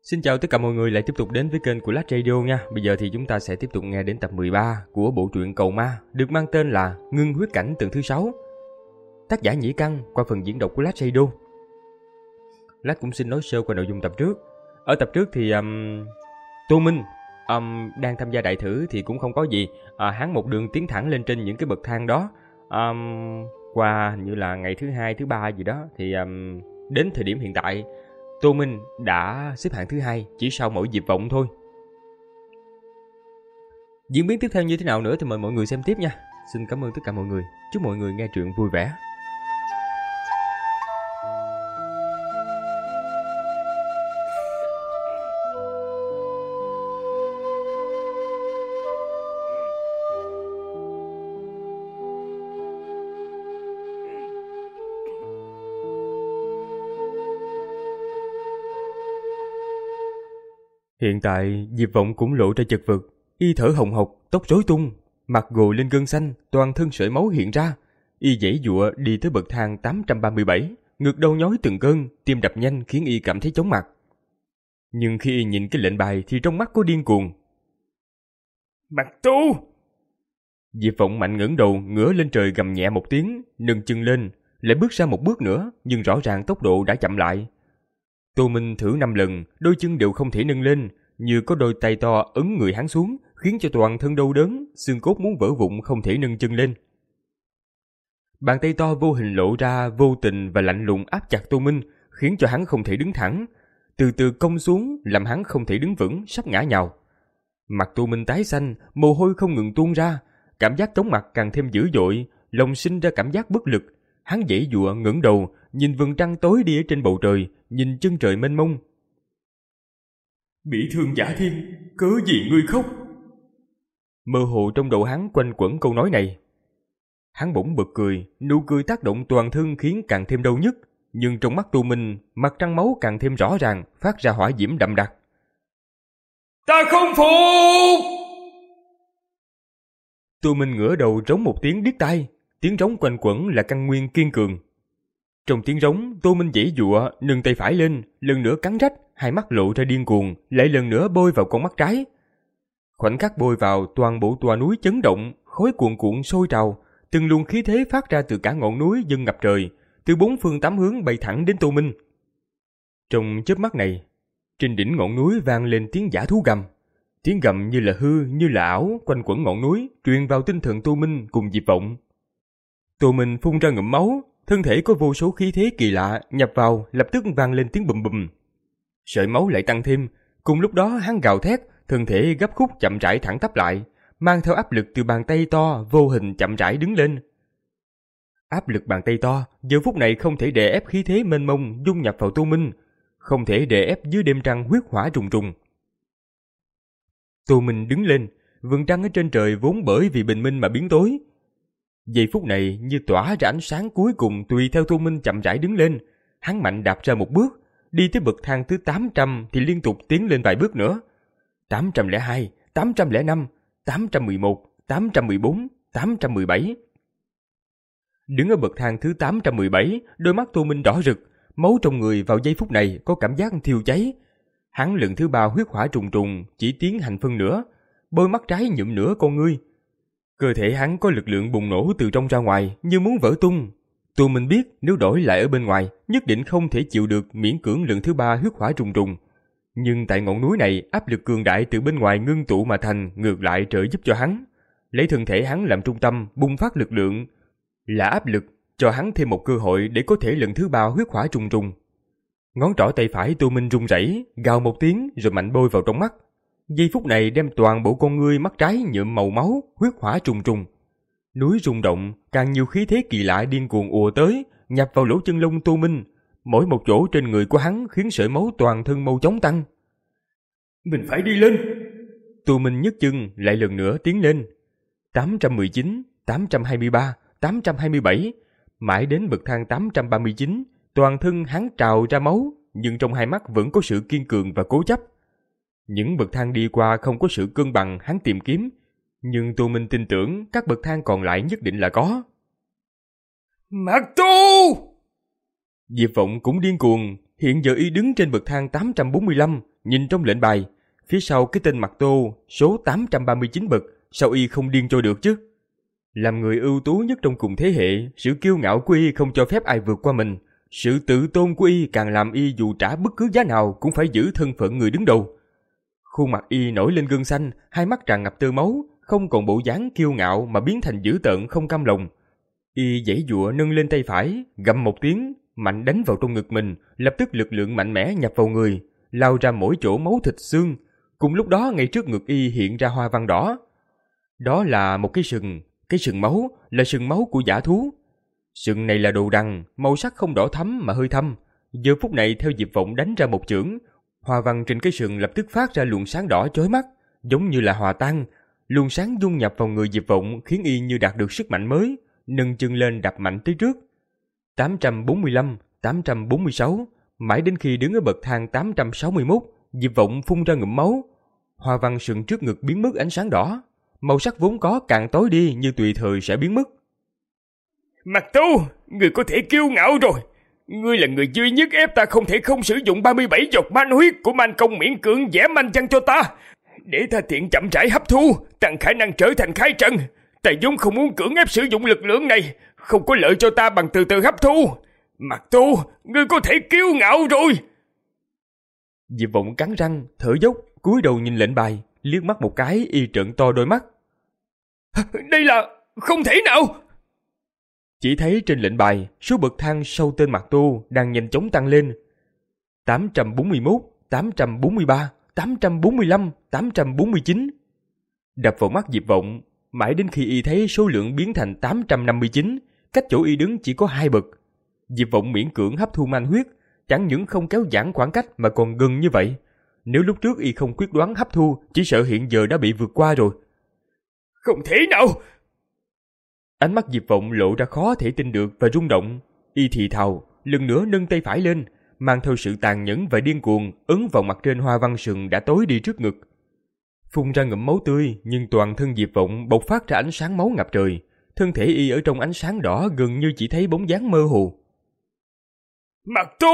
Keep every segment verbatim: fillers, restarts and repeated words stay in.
Xin chào tất cả mọi người lại tiếp tục đến với kênh của Lát Radio nha. Bây giờ thì chúng ta sẽ tiếp tục nghe đến tập mười ba của bộ truyện Cầu Ma được mang tên là Ngưng Huyết Cảnh tầng thứ sáu. Tác giả Nhĩ Căn qua phần diễn đọc của Lát Radio. Lát cũng xin nói sơ qua nội dung tập trước. Ở tập trước thì um, Tô Minh um, đang tham gia đại thử thì cũng không có gì. À, hắn một đường tiến thẳng lên trên những cái bậc thang đó. Um, qua như là ngày thứ hai, thứ ba gì đó thì um, đến thời điểm hiện tại Tô Minh đã xếp hạng thứ hai, chỉ sau mỗi Diệp Vọng thôi. Diễn biến tiếp theo như thế nào nữa thì mời mọi người xem tiếp nha. Xin cảm ơn tất cả mọi người. Chúc mọi người nghe truyện vui vẻ. Hiện tại, Diệp Vọng cũng lộ ra chật vật, y thở hồng hộc, tóc rối tung, mặt gồ lên gân xanh, toàn thân sợi máu hiện ra. Y giãy giụa đi tới bậc thang tám trăm ba mươi bảy, ngực đau nhói từng cơn, tim đập nhanh khiến y cảm thấy chóng mặt. Nhưng khi y nhìn cái lệnh bài thì trong mắt có điên cuồng. Mặt tu! Diệp Vọng mạnh ngẩng đầu, ngửa lên trời gầm nhẹ một tiếng, nâng chân lên, lại bước ra một bước nữa, nhưng rõ ràng tốc độ đã chậm lại. Tô Minh thử năm lần, đôi chân đều không thể nâng lên, như có đôi tay to ấn người hắn xuống, khiến cho toàn thân đau đớn, xương cốt muốn vỡ vụn không thể nâng chân lên. Bàn tay to vô hình lộ ra vô tình và lạnh lùng áp chặt Tô Minh, khiến cho hắn không thể đứng thẳng, từ từ cong xuống làm hắn không thể đứng vững, sắp ngã nhào. Mặt Tô Minh tái xanh, mồ hôi không ngừng tuôn ra, cảm giác chóng mặt càng thêm dữ dội, lòng sinh ra cảm giác bất lực. Hắn giãy giụa ngẩng đầu, nhìn vầng trăng tối đi ở trên bầu trời, nhìn chân trời mênh mông. Bị thương giả thiên, cớ gì ngươi khóc? Mơ hồ trong đầu hắn quanh quẩn câu nói này. Hắn bỗng bật cười, nụ cười tác động toàn thân khiến càng thêm đau nhức, nhưng trong mắt Tô Minh, mặt trăng máu càng thêm rõ ràng, phát ra hỏa diễm đậm đặc. Ta không phục! Tô Minh ngửa đầu rống một tiếng điếc tai, tiếng rống quanh quẩn là căn nguyên kiên cường. Trong tiếng rống, Tô Minh giãy giụa, nâng tay phải lên, lần nữa cắn rách, hai mắt lộ ra điên cuồng, lại lần nữa bôi vào con mắt trái. Khoảnh khắc bôi vào, toàn bộ tòa núi chấn động, khói cuồn cuộn sôi trào, từng luồng khí thế phát ra từ cả ngọn núi dâng ngập trời, từ bốn phương tám hướng bay thẳng đến Tô Minh. Trong chớp mắt này, trên đỉnh ngọn núi vang lên tiếng dã thú gầm, tiếng gầm như là hư, như là ảo, quanh quẩn ngọn núi, truyền vào tinh thần Tô Minh cùng Diệp Vọng. Tô Minh phun ra ngụm máu, thân thể có vô số khí thế kỳ lạ nhập vào, lập tức vang lên tiếng bùm bùm. Sợi máu lại tăng thêm, cùng lúc đó hắn gào thét, thân thể gấp khúc chậm rãi thẳng tắp lại, mang theo áp lực từ bàn tay to vô hình chậm rãi đứng lên. Áp lực bàn tay to giờ phút này không thể đè ép khí thế mênh mông dung nhập vào Tô Minh, không thể đè ép dưới đêm trăng huyết hỏa trùng trùng. Tô Minh đứng lên, vầng trăng ở trên trời vốn bởi vì bình minh mà biến tối. Giây phút này như tỏa ra ánh sáng cuối cùng tùy theo Tô Minh chậm rãi đứng lên, hắn mạnh đạp ra một bước, đi tới bậc thang thứ tám trăm thì liên tục tiến lên vài bước nữa. tám trăm lẻ hai, tám trăm lẻ năm, tám trăm mười một, tám trăm mười bốn, tám trăm mười bảy. Đứng ở bậc thang thứ tám trăm mười bảy, đôi mắt Tô Minh đỏ rực, máu trong người vào giây phút này có cảm giác thiêu cháy. Hắn lần thứ ba huyết hỏa trùng trùng, chỉ tiến hành phân nửa, đôi mắt trái nhuộm nửa con ngươi. Cơ thể hắn có lực lượng bùng nổ từ trong ra ngoài như muốn vỡ tung. Tô Minh biết nếu đổi lại ở bên ngoài nhất định không thể chịu được miễn cưỡng lần thứ ba huyết hỏa trùng trùng. Nhưng tại ngọn núi này áp lực cường đại từ bên ngoài ngưng tụ mà thành ngược lại trợ giúp cho hắn. Lấy thân thể hắn làm trung tâm bùng phát lực lượng là áp lực cho hắn thêm một cơ hội để có thể lần thứ ba huyết hỏa trùng trùng. Ngón trỏ tay phải Tô Minh run rẩy, gào một tiếng rồi mạnh bôi vào trong mắt. Giây phút này đem toàn bộ con ngươi mắt trái nhuộm màu máu, huyết hỏa trùng trùng. Núi rung động, càng nhiều khí thế kỳ lạ điên cuồng ùa tới, nhập vào lỗ chân lông Tô Minh. Mỗi một chỗ trên người của hắn khiến sợi máu toàn thân mau chóng tăng. Mình phải đi lên! Tô Minh nhấc chân lại lần nữa tiến lên. tám trăm mười chín, tám trăm hai mươi ba, tám trăm hai mươi bảy, mãi đến bậc thang tám trăm ba mươi chín, toàn thân hắn trào ra máu, nhưng trong hai mắt vẫn có sự kiên cường và cố chấp. Những bậc thang đi qua không có sự cân bằng hắn tìm kiếm, nhưng Tô Minh tin tưởng các bậc thang còn lại nhất định là có. Mạc Tu! Diệp Vọng cũng điên cuồng, hiện giờ y đứng trên bậc thang tám trăm bốn mươi lăm, nhìn trong lệnh bài, phía sau cái tên Mạc Tô số tám trăm ba mươi chín bậc, sao y không điên trôi được chứ? Làm người ưu tú nhất trong cùng thế hệ, sự kiêu ngạo của y không cho phép ai vượt qua mình. Sự tự tôn của y càng làm y dù trả bất cứ giá nào cũng phải giữ thân phận người đứng đầu. Khuôn mặt y nổi lên gân xanh, hai mắt tràn ngập tơ máu, không còn bộ dáng kiêu ngạo mà biến thành dữ tợn không cam lòng. Y giãy giụa nâng lên tay phải, gầm một tiếng, mạnh đánh vào trong ngực mình, lập tức lực lượng mạnh mẽ nhập vào người, lao ra mỗi chỗ máu thịt xương. Cùng lúc đó ngay trước ngực y hiện ra hoa văn đỏ. Đó là một cái sừng, cái sừng máu là sừng máu của dã thú. Sừng này là đồ đằng, màu sắc không đỏ thắm mà hơi thâm. Giờ phút này theo Diệp Vọng đánh ra một chưởng, hoa văn trên cái sừng lập tức phát ra luồng sáng đỏ chói mắt, giống như là hòa tan. Luồng sáng dung nhập vào người Diệp Vọng khiến y như đạt được sức mạnh mới, nâng chân lên đạp mạnh tới trước. tám trăm bốn mươi lăm, tám trăm bốn mươi sáu, mãi đến khi đứng ở bậc thang tám trăm sáu mươi mốt, Diệp Vọng phun ra ngụm máu. Hoa văn sừng trước ngực biến mất ánh sáng đỏ, màu sắc vốn có càng tối đi như tùy thời sẽ biến mất. Mạc Tô, người có thể kiêu ngạo rồi. Ngươi là người duy nhất ép ta không thể không sử dụng ba mươi bảy giọt man huyết của man công miễn cưỡng vẽ man văn cho ta, để ta tiện chậm rãi hấp thu, tăng khả năng trở thành khai trần. Ta vốn không muốn cưỡng ép sử dụng lực lượng này, không có lợi cho ta bằng từ từ hấp thu. Mạc Tô, ngươi có thể kiêu ngạo rồi. Diệp Vọng cắn răng, thở dốc, cúi đầu nhìn lệnh bài, liếc mắt một cái, y trợn to đôi mắt. Đây là không thể nào. Chỉ thấy trên lệnh bài, số bậc thang sau tên Mạc Tô đang nhanh chóng tăng lên. tám trăm bốn mươi mốt, tám trăm bốn mươi ba, tám trăm bốn mươi lăm, tám trăm bốn mươi chín. Đập vào mắt Diệp Vọng, mãi đến khi y thấy số lượng biến thành tám trăm năm mươi chín, cách chỗ y đứng chỉ có hai bậc. Diệp Vọng miễn cưỡng hấp thu man huyết, chẳng những không kéo giãn khoảng cách mà còn gần như vậy. Nếu lúc trước y không quyết đoán hấp thu, chỉ sợ hiện giờ đã bị vượt qua rồi. Không thể nào! Ánh mắt Diệp Vọng lộ ra khó thể tin được và rung động. Y thì thào, lần nữa nâng tay phải lên, mang theo sự tàn nhẫn và điên cuồng ấn vào mặt trên hoa văn sừng đã tối đi trước ngực. Phun ra ngụm máu tươi, nhưng toàn thân Diệp Vọng bộc phát ra ánh sáng máu ngập trời. Thân thể y ở trong ánh sáng đỏ gần như chỉ thấy bóng dáng mơ hồ. Mạc Tô!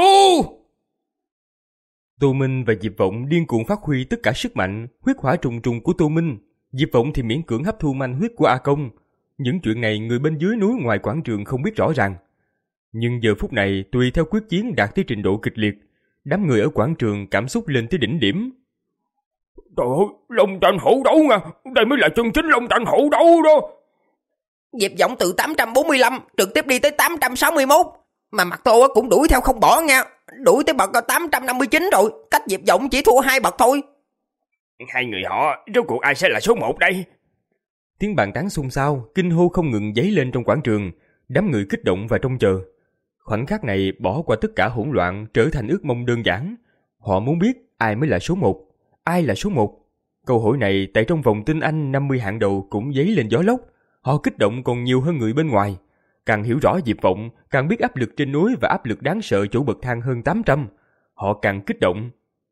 Tô Minh và Diệp Vọng điên cuồng phát huy tất cả sức mạnh, huyết hỏa trùng trùng của Tô Minh. Diệp Vọng thì miễn cưỡng hấp thu man huyết của A Công. Những chuyện này người bên dưới núi ngoài quảng trường không biết rõ ràng. Nhưng giờ phút này tùy theo quyết chiến đạt tới trình độ kịch liệt, đám người ở quảng trường cảm xúc lên tới đỉnh điểm. Trời ơi, long tranh hổ đấu nha, đây mới là chân chính long tranh hổ đấu đó. Diệp Vọng từ tám trăm bốn mươi lăm trực tiếp đi tới tám trăm sáu mươi mốt, mà Mạc Tô cũng đuổi theo không bỏ nha, đuổi tới bậc tám trăm năm mươi chín rồi, cách Diệp Vọng chỉ thua hai bậc thôi. Hai người họ, rốt cuộc ai sẽ là số một đây? Tiếng bàn tán xôn xao, kinh hô không ngừng dấy lên trong quảng trường, đám người kích động và trông chờ. Khoảnh khắc này bỏ qua tất cả hỗn loạn trở thành ước mong đơn giản. Họ muốn biết ai mới là số một, ai là số một. Câu hỏi này tại trong vòng tinh anh năm mươi hạng đầu cũng dấy lên gió lốc. Họ kích động còn nhiều hơn người bên ngoài. Càng hiểu rõ Diệp Vọng, càng biết áp lực trên núi và áp lực đáng sợ chỗ bậc thang hơn tám trăm. Họ càng kích động.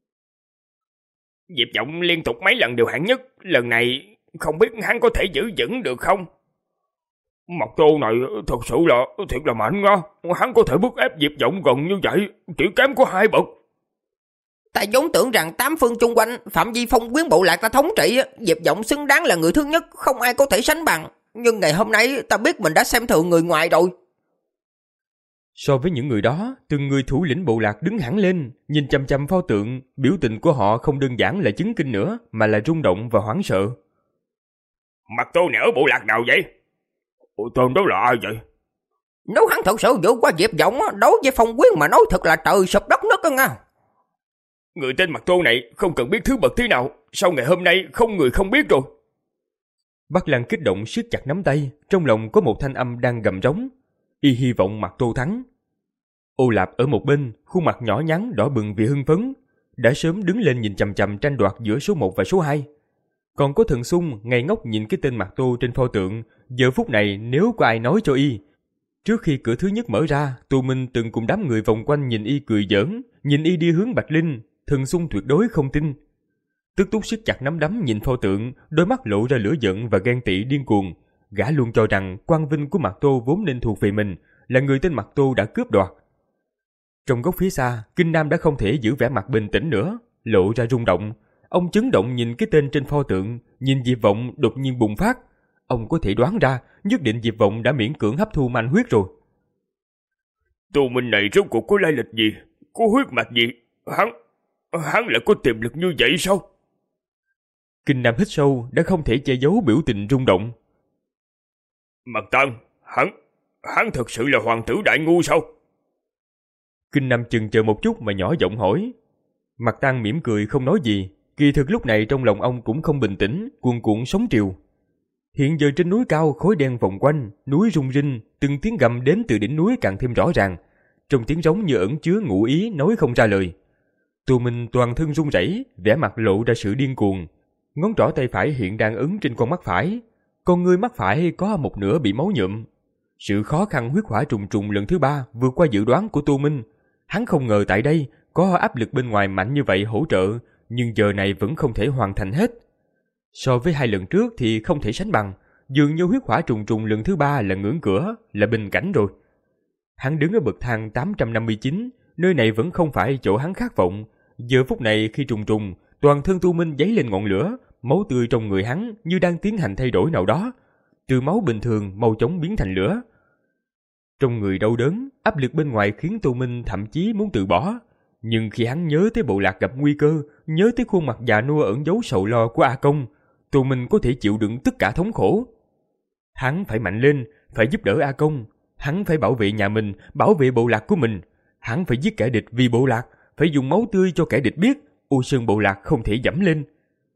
Diệp Vọng liên tục mấy lần đều hạng nhất, lần này không biết hắn có thể giữ vững được không? Mạc Tô này thật sự là thiệt là mạnh nha, hắn có thể bức ép Diệp Vọng gần như vậy, chỉ kém có hai bậc. Ta vốn tưởng rằng tám phương chung quanh phạm vi phong quyến bộ lạc ta thống trị, Diệp Vọng xứng đáng là người thứ nhất, không ai có thể sánh bằng. Nhưng ngày hôm nay ta biết mình đã xem thường người ngoài rồi. So với những người đó, từng người thủ lĩnh bộ lạc đứng hẳn lên, nhìn chăm chăm pho tượng, biểu tình của họ không đơn giản là chứng kinh nữa, mà là rung động và hoảng sợ. Mạc Tô này ở bộ lạc nào vậy? Ủa, tên đó là ai vậy? Nếu hắn thật sự vượt qua Diệp Vọng, đối với phong quyến mà nói thật là trời sụp đất nứt nha. Người tên Mạc Tô này không cần biết thứ bậc thế nào, sau ngày hôm nay không người không biết rồi. Bắc Lan kích động siết chặt nắm tay, trong lòng có một thanh âm đang gầm rống. Y hy vọng Mạc Tô thắng. Ô Lạp ở một bên, khuôn mặt nhỏ nhắn đỏ bừng vì hưng phấn, đã sớm đứng lên nhìn chằm chằm tranh đoạt giữa số một và số hai. Còn có Thần Xung ngây ngốc nhìn cái tên Mạc Tô trên pho tượng. Giờ phút này nếu có ai nói cho y, trước khi cửa thứ nhất mở ra, Tô Minh từng cùng đám người vòng quanh nhìn y cười giỡn, nhìn y đi hướng Bạch Linh, Thần Xung tuyệt đối không tin. Tức Túc siết chặt nắm đấm nhìn pho tượng, đôi mắt lộ ra lửa giận và ghen tị điên cuồng. Gã luôn cho rằng quang vinh của Mạc Tô vốn nên thuộc về mình, là người tên Mạc Tô đã cướp đoạt. Trong góc phía xa, Kinh Nam đã không thể giữ vẻ mặt bình tĩnh nữa. lộ ra rung động. Ông chấn động nhìn cái tên trên pho tượng, nhìn Diệp Vọng đột nhiên bùng phát. Ông có thể đoán ra, nhất định Diệp Vọng đã miễn cưỡng hấp thu man huyết rồi. Tô Minh này rốt cuộc có lai lịch gì? Có huyết mạch gì? Hắn, hắn lại có tiềm lực như vậy sao? Kinh Nam hít sâu, đã không thể che giấu biểu tình rung động. Mạc Tăng, hắn, hắn thật sự là hoàng tử đại ngu sao? Kinh Nam chừng chờ một chút mà nhỏ giọng hỏi. Mạc Tăng mỉm cười không nói gì. Kỳ thực lúc này trong lòng ông cũng không bình tĩnh, cuồn cuộn sóng triều. Hiện giờ trên núi cao khói đen vòng quanh, núi rung rinh, từng tiếng gầm đến từ đỉnh núi càng thêm rõ ràng. Trong tiếng rống như ẩn chứa ngụ ý nói không ra lời. Tô Minh toàn thân run rẩy, vẻ mặt lộ ra sự điên cuồng. Ngón trỏ tay phải hiện đang ấn trên con mắt phải. Con ngươi mắt phải có một nửa bị máu nhuộm. Sự khó khăn huyết hỏa trùng trùng lần thứ ba vượt qua dự đoán của Tô Minh. Hắn không ngờ tại đây có áp lực bên ngoài mạnh như vậy hỗ trợ, nhưng giờ này vẫn không thể hoàn thành hết. So với hai lần trước thì không thể sánh bằng, dường như huyết hỏa trùng trùng lần thứ ba là ngưỡng cửa, là bình cảnh rồi. Hắn đứng ở bậc thang tám trăm năm mươi chín, nơi này vẫn không phải chỗ hắn khát vọng. Giờ phút này khi trùng trùng, toàn thân Tô Minh dấy lên ngọn lửa, máu tươi trong người hắn như đang tiến hành thay đổi nào đó, từ máu bình thường mau chóng biến thành lửa. Trong người đau đớn, áp lực bên ngoài khiến Tô Minh thậm chí muốn từ bỏ. Nhưng khi hắn nhớ tới bộ lạc gặp nguy cơ, nhớ tới khuôn mặt già nua ẩn giấu sầu lo của A Công, Tô Minh có thể chịu đựng tất cả thống khổ. Hắn phải mạnh lên, phải giúp đỡ A Công. Hắn phải bảo vệ nhà mình, bảo vệ bộ lạc của mình. Hắn phải giết kẻ địch vì bộ lạc, phải dùng máu tươi cho kẻ địch biết ô sơn bộ lạc không thể dẫm lên.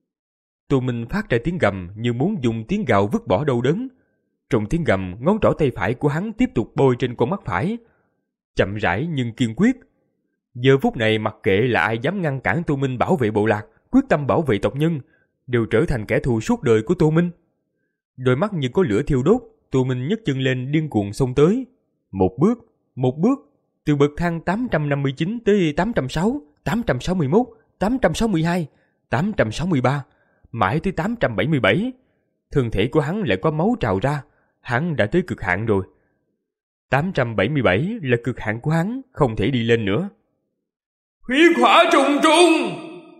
Tô Minh phát ra tiếng gầm như muốn dùng tiếng gào vứt bỏ đau đớn. Trong tiếng gầm, ngón trỏ tay phải của hắn tiếp tục bôi trên con mắt phải. Chậm rãi nhưng kiên quyết. Giờ phút này mặc kệ là ai dám ngăn cản Tô Minh bảo vệ bộ lạc, quyết tâm bảo vệ tộc nhân, đều trở thành kẻ thù suốt đời của Tô Minh. Đôi mắt như có lửa thiêu đốt, Tô Minh nhấc chân lên điên cuồng xông tới. Một bước, một bước, từ bậc thang tám trăm năm mươi chín tới tám trăm sáu, tám trăm sáu mươi mốt, tám trăm sáu mươi hai, tám trăm sáu mươi ba, mãi tới tám trăm bảy mươi bảy. Thân thể của hắn lại có máu trào ra, hắn đã tới cực hạn rồi. tám trăm bảy mươi bảy là cực hạn của hắn, không thể đi lên nữa. Huyết hỏa trùng trùng!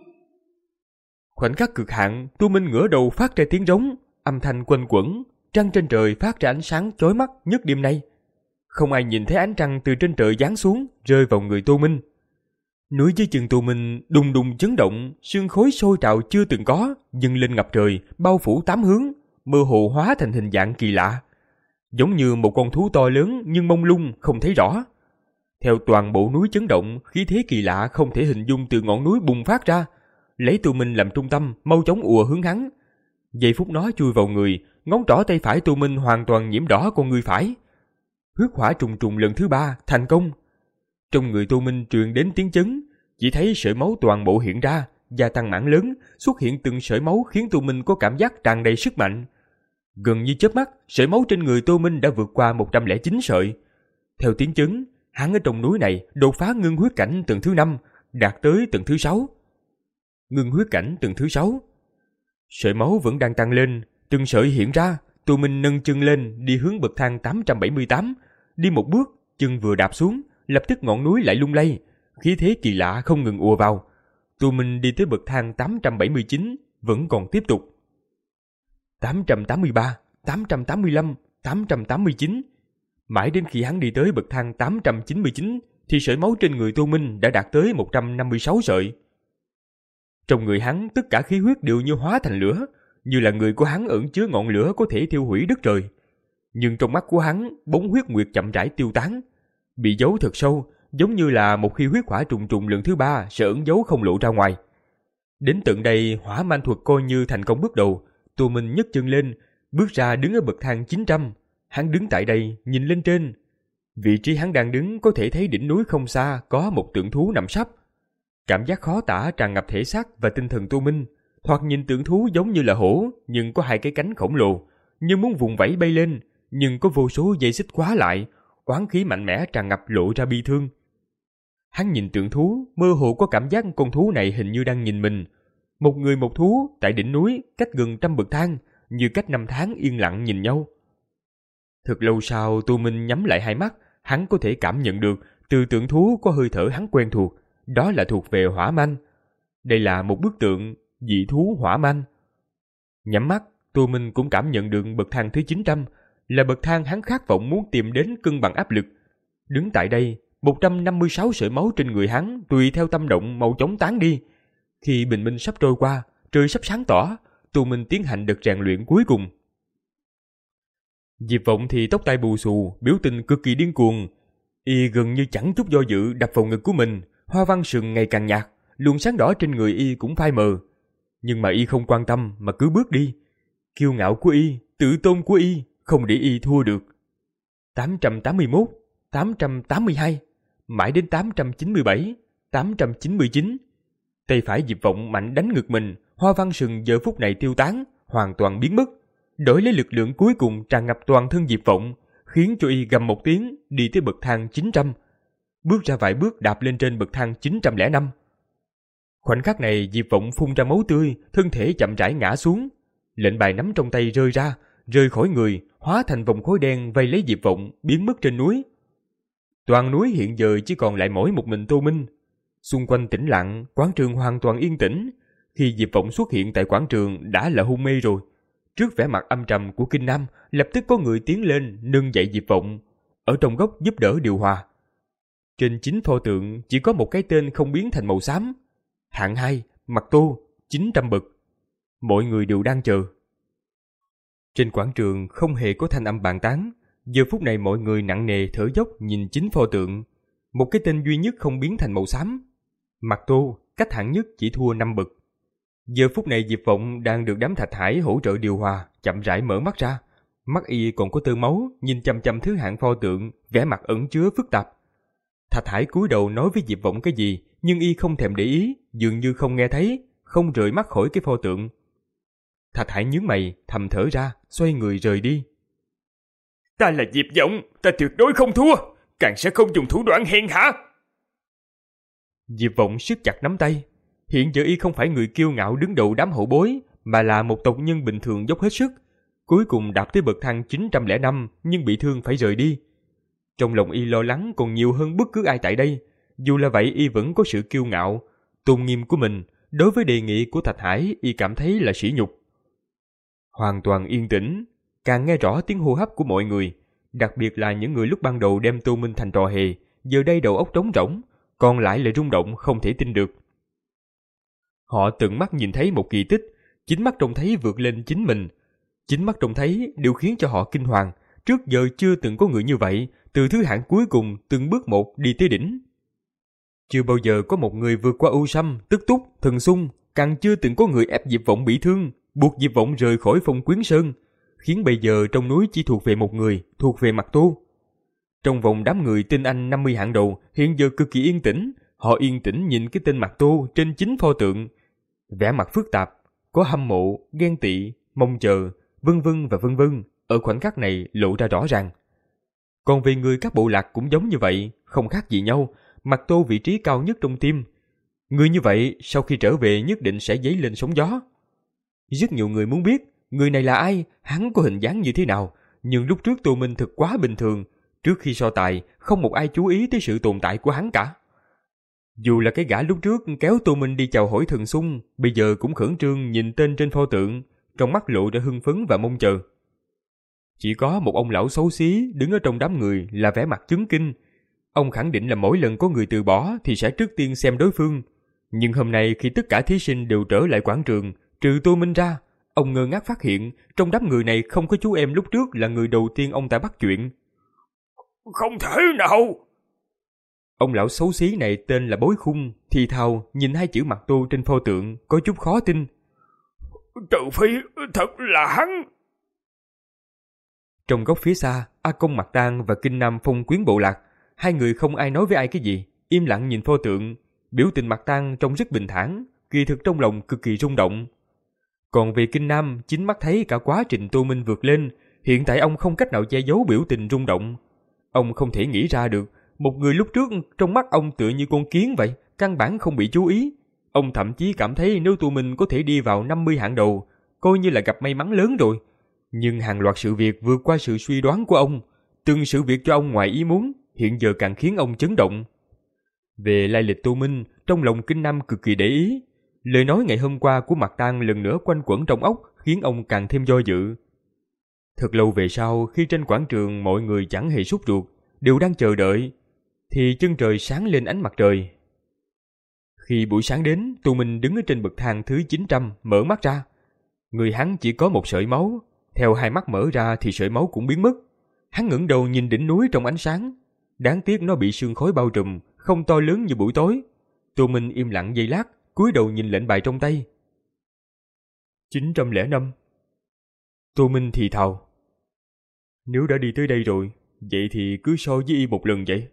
Khoảnh khắc cực hạn, Tô Minh ngửa đầu phát ra tiếng rống, âm thanh quanh quẩn, trăng trên trời phát ra ánh sáng chói mắt nhất đêm nay. Không ai nhìn thấy ánh trăng từ trên trời giáng xuống, rơi vào người Tô Minh. Núi dưới chân Tô Minh đùng đùng chấn động, sương khói sôi trào chưa từng có, dâng lên ngập trời, bao phủ tám hướng, mơ hồ hóa thành hình dạng kỳ lạ, giống như một con thú to lớn nhưng mông lung không thấy rõ. Theo toàn bộ núi chấn động, khí thế kỳ lạ không thể hình dung từ ngọn núi bùng phát ra, lấy Tô Minh làm trung tâm, mau chóng ùa hướng hắn. Giây phút nó chui vào người, ngón trỏ tay phải Tô Minh hoàn toàn nhiễm đỏ con người phải. Huyết hỏa trùng trùng lần thứ ba thành công. Trong người Tô Minh truyền đến tiếng chấn, chỉ thấy sợi máu toàn bộ hiện ra, gia tăng mảng lớn, xuất hiện từng sợi máu khiến Tô Minh có cảm giác tràn đầy sức mạnh. Gần như chớp mắt, sợi máu trên người Tô Minh đã vượt qua một trăm lẻ chín sợi. Theo tiếng chấn, hắn ở trong núi này đột phá ngưng huyết cảnh tầng thứ năm, đạt tới tầng thứ sáu. Ngưng huyết cảnh tầng thứ sáu. Sợi máu vẫn đang tăng lên, từng sợi hiện ra. Tô Minh nâng chân lên đi hướng bậc thang tám trăm bảy mươi tám, đi một bước, chân vừa đạp xuống, lập tức ngọn núi lại lung lay, khí thế kỳ lạ không ngừng ùa vào. Tô Minh đi tới bậc thang tám trăm bảy mươi chín, vẫn còn tiếp tục. tám trăm tám mươi ba, tám trăm tám mươi lăm, tám trăm tám mươi chín. Mãi đến khi hắn đi tới bậc thang tám trăm chín mươi chín thì sợi máu trên người Tô Minh đã đạt tới một trăm năm mươi sáu sợi. Trong người hắn tất cả khí huyết đều như hóa thành lửa, như là người của hắn ẩn chứa ngọn lửa có thể thiêu hủy đất trời. Nhưng trong mắt của hắn, bóng huyết nguyệt chậm rãi tiêu tán, bị giấu thật sâu, giống như là một khi huyết hỏa trùng trùng lần thứ ba sẽ ẩn giấu không lộ ra ngoài. Đến tận đây, hỏa man thuật coi như thành công bước đầu. Tô Minh nhấc chân lên, bước ra đứng ở bậc thang chín trăm. Hắn đứng tại đây, nhìn lên trên. Vị trí hắn đang đứng có thể thấy đỉnh núi không xa có một tượng thú nằm sấp. Cảm giác khó tả tràn ngập thể xác và tinh thần Tô Minh. Thoạt nhìn tượng thú giống như là hổ, nhưng có hai cái cánh khổng lồ, như muốn vùng vẫy bay lên, nhưng có vô số dây xích khóa lại, oán khí mạnh mẽ tràn ngập lộ ra bi thương. Hắn nhìn tượng thú, mơ hồ có cảm giác con thú này hình như đang nhìn mình. Một người một thú tại đỉnh núi, cách gần trăm bậc thang, như cách năm tháng yên lặng nhìn nhau. Thật lâu sau, Tô Minh nhắm lại hai mắt, hắn có thể cảm nhận được từ tượng thú có hơi thở hắn quen thuộc, đó là thuộc về hỏa manh. Đây là một bức tượng dị thú hỏa manh. Nhắm mắt, Tô Minh cũng cảm nhận được bậc thang thứ chín trăm là bậc thang hắn khát vọng muốn tìm đến cân bằng áp lực. Đứng tại đây, một trăm năm mươi sáu sợi máu trên người hắn tùy theo tâm động mau chóng tán đi. Khi bình minh sắp trôi qua, trời sắp sáng tỏ, Tô Minh tiến hành đợt rèn luyện cuối cùng. Diệp Vọng thì tóc tai bù xù, biểu tình cực kỳ điên cuồng. Y gần như chẳng chút do dự đập vào ngực của mình, hoa văn sừng ngày càng nhạt, luồng sáng đỏ trên người Y cũng phai mờ. Nhưng mà Y không quan tâm mà cứ bước đi. Kiêu ngạo của Y, tự tôn của Y không để Y thua được. tám trăm tám mươi mốt, tám trăm tám mươi hai, mãi đến tám trăm chín mươi bảy, tám trăm chín mươi chín. Tay phải Diệp Vọng mạnh đánh ngực mình, hoa văn sừng giờ phút này tiêu tán, hoàn toàn biến mất, đổi lấy lực lượng cuối cùng tràn ngập toàn thân Diệp Vọng, khiến cho Y gầm một tiếng đi tới bậc thang chín trăm, bước ra vài bước đạp lên trên bậc thang chín trăm lẻ năm. Khoảnh khắc này Diệp Vọng phun ra máu tươi, thân thể chậm rãi ngã xuống, lệnh bài nắm trong tay rơi ra, rơi khỏi người, hóa thành vòng khói đen vây lấy Diệp Vọng, biến mất trên núi. Toàn núi hiện giờ chỉ còn lại mỗi một mình Tô Minh. Xung quanh tĩnh lặng, quảng trường hoàn toàn yên tĩnh. Khi Diệp Vọng xuất hiện tại quảng trường đã là hôn mê rồi. Trước vẻ mặt âm trầm của Kinh Nam, lập tức có người tiến lên nâng dậy Diệp Vọng, ở trong góc giúp đỡ điều hòa. Trên chính pho tượng chỉ có một cái tên không biến thành màu xám. Hạng hai, Mặc Tô, chín trăm bậc. Mọi người đều đang chờ. Trên quảng trường không hề có thanh âm bàn tán. Giờ phút này mọi người nặng nề thở dốc nhìn chính pho tượng. Một cái tên duy nhất không biến thành màu xám. Mặc Tô, cách hạng nhất chỉ thua năm bậc. Giờ phút này Diệp Vọng đang được đám Thạch Hải hỗ trợ điều hòa, chậm rãi mở mắt ra. Mắt Y còn có tơ máu, nhìn chăm chăm thứ hạng pho tượng, vẻ mặt ẩn chứa phức tạp. Thạch Hải cúi đầu nói với Diệp Vọng cái gì, nhưng Y không thèm để ý, dường như không nghe thấy, không rời mắt khỏi cái pho tượng. Thạch Hải nhướng mày, thầm thở ra, xoay người rời đi. Ta là Diệp Vọng, ta tuyệt đối không thua, càng sẽ không dùng thủ đoạn hèn hạ. Diệp Vọng siết chặt nắm tay. Hiện giờ Y không phải người kiêu ngạo đứng đầu đám hậu bối, mà là một tộc nhân bình thường dốc hết sức. Cuối cùng đạp tới bậc thang chín trăm lẻ năm, nhưng bị thương phải rời đi. Trong lòng Y lo lắng còn nhiều hơn bất cứ ai tại đây. Dù là vậy Y vẫn có sự kiêu ngạo, tôn nghiêm của mình. Đối với đề nghị của Thạch Hải, Y cảm thấy là sỉ nhục. Hoàn toàn yên tĩnh, càng nghe rõ tiếng hô hấp của mọi người, đặc biệt là những người lúc ban đầu đem Tô Minh thành trò hề, giờ đây đầu óc trống rỗng, còn lại là rung động không thể tin được. Họ tận mắt nhìn thấy một kỳ tích, chính mắt trông thấy vượt lên chính mình. Chính mắt trông thấy đều khiến cho họ kinh hoàng, trước giờ chưa từng có người như vậy, từ thứ hạng cuối cùng từng bước một đi tới đỉnh. Chưa bao giờ có một người vượt qua U Sâm, Tức Túc, Thần Xung, càng chưa từng có người ép Diệp Vọng bị thương, buộc Diệp Vọng rời khỏi Phong Quyến Sơn, khiến bây giờ trong núi chỉ thuộc về một người, thuộc về Mặc Tô. Trong vòng đám người tinh anh năm mươi hạng đầu, hiện giờ cực kỳ yên tĩnh, họ yên tĩnh nhìn cái tên Mặc Tô trên chính pho tượng. Vẻ mặt phức tạp, có hâm mộ, ghen tị, mong chờ, vân vân và vân vân, ở khoảnh khắc này lộ ra rõ ràng. Còn về người các bộ lạc cũng giống như vậy, không khác gì nhau, Mặc Tô vị trí cao nhất trong tim. Người như vậy sau khi trở về nhất định sẽ dấy lên sóng gió. Rất nhiều người muốn biết người này là ai, hắn có hình dáng như thế nào, nhưng lúc trước Tô Minh thực quá bình thường, trước khi so tài không một ai chú ý tới sự tồn tại của hắn cả. Dù là cái gã lúc trước kéo Tô Minh đi chào hỏi Thần Xung, bây giờ cũng khẩn trương nhìn tên trên pho tượng, trong mắt lộ ra hưng phấn và mong chờ. Chỉ có một ông lão xấu xí đứng ở trong đám người là vẻ mặt chấn kinh. Ông khẳng định là mỗi lần có người từ bỏ thì sẽ trước tiên xem đối phương. Nhưng hôm nay khi tất cả thí sinh đều trở lại quảng trường, trừ Tô Minh ra, ông ngơ ngác phát hiện trong đám người này không có chú em lúc trước là người đầu tiên ông ta bắt chuyện. Không thể nào! Ông lão xấu xí này tên là Bối Khung, thì thào nhìn hai chữ Mặc Tô trên pho tượng, có chút khó tin. Trừ phi thật là hắn! Trong góc phía xa, A Công Mặc Tang và Kinh Nam Phong Quyến bộ lạc, hai người không ai nói với ai cái gì, im lặng nhìn pho tượng. Biểu tình Mặc Tang trông rất bình thản, kỳ thực trong lòng cực kỳ rung động. Còn về Kinh Nam, chính mắt thấy cả quá trình Tô Minh vượt lên, hiện tại ông không cách nào che giấu biểu tình rung động. Ông không thể nghĩ ra được, một người lúc trước trong mắt ông tựa như con kiến vậy, căn bản không bị chú ý. Ông thậm chí cảm thấy nếu Tô Minh có thể đi vào năm mươi hạng đầu, coi như là gặp may mắn lớn rồi. Nhưng hàng loạt sự việc vượt qua sự suy đoán của ông, từng sự việc cho ông ngoài ý muốn, hiện giờ càng khiến ông chấn động. Về lai lịch Tô Minh, trong lòng Kinh Nam cực kỳ để ý. Lời nói ngày hôm qua của Mạc Tang lần nữa quanh quẩn trong óc khiến ông càng thêm do dự. Thật lâu về sau, khi trên quảng trường mọi người chẳng hề sốt ruột, đều đang chờ đợi, thì chân trời sáng lên ánh mặt trời. Khi buổi sáng đến, Tô Minh đứng ở trên bậc thang thứ chín trăm, mở mắt ra. Người hắn chỉ có một sợi máu, theo hai mắt mở ra thì sợi máu cũng biến mất. Hắn ngẩng đầu nhìn đỉnh núi trong ánh sáng. Đáng tiếc nó bị sương khói bao trùm, không to lớn như buổi tối. Tô Minh im lặng giây lát, cúi đầu nhìn lệnh bài trong tay. chín trăm lẻ năm. Tô Minh thì thào. Nếu đã đi tới đây rồi, vậy thì cứ so với y một lần vậy.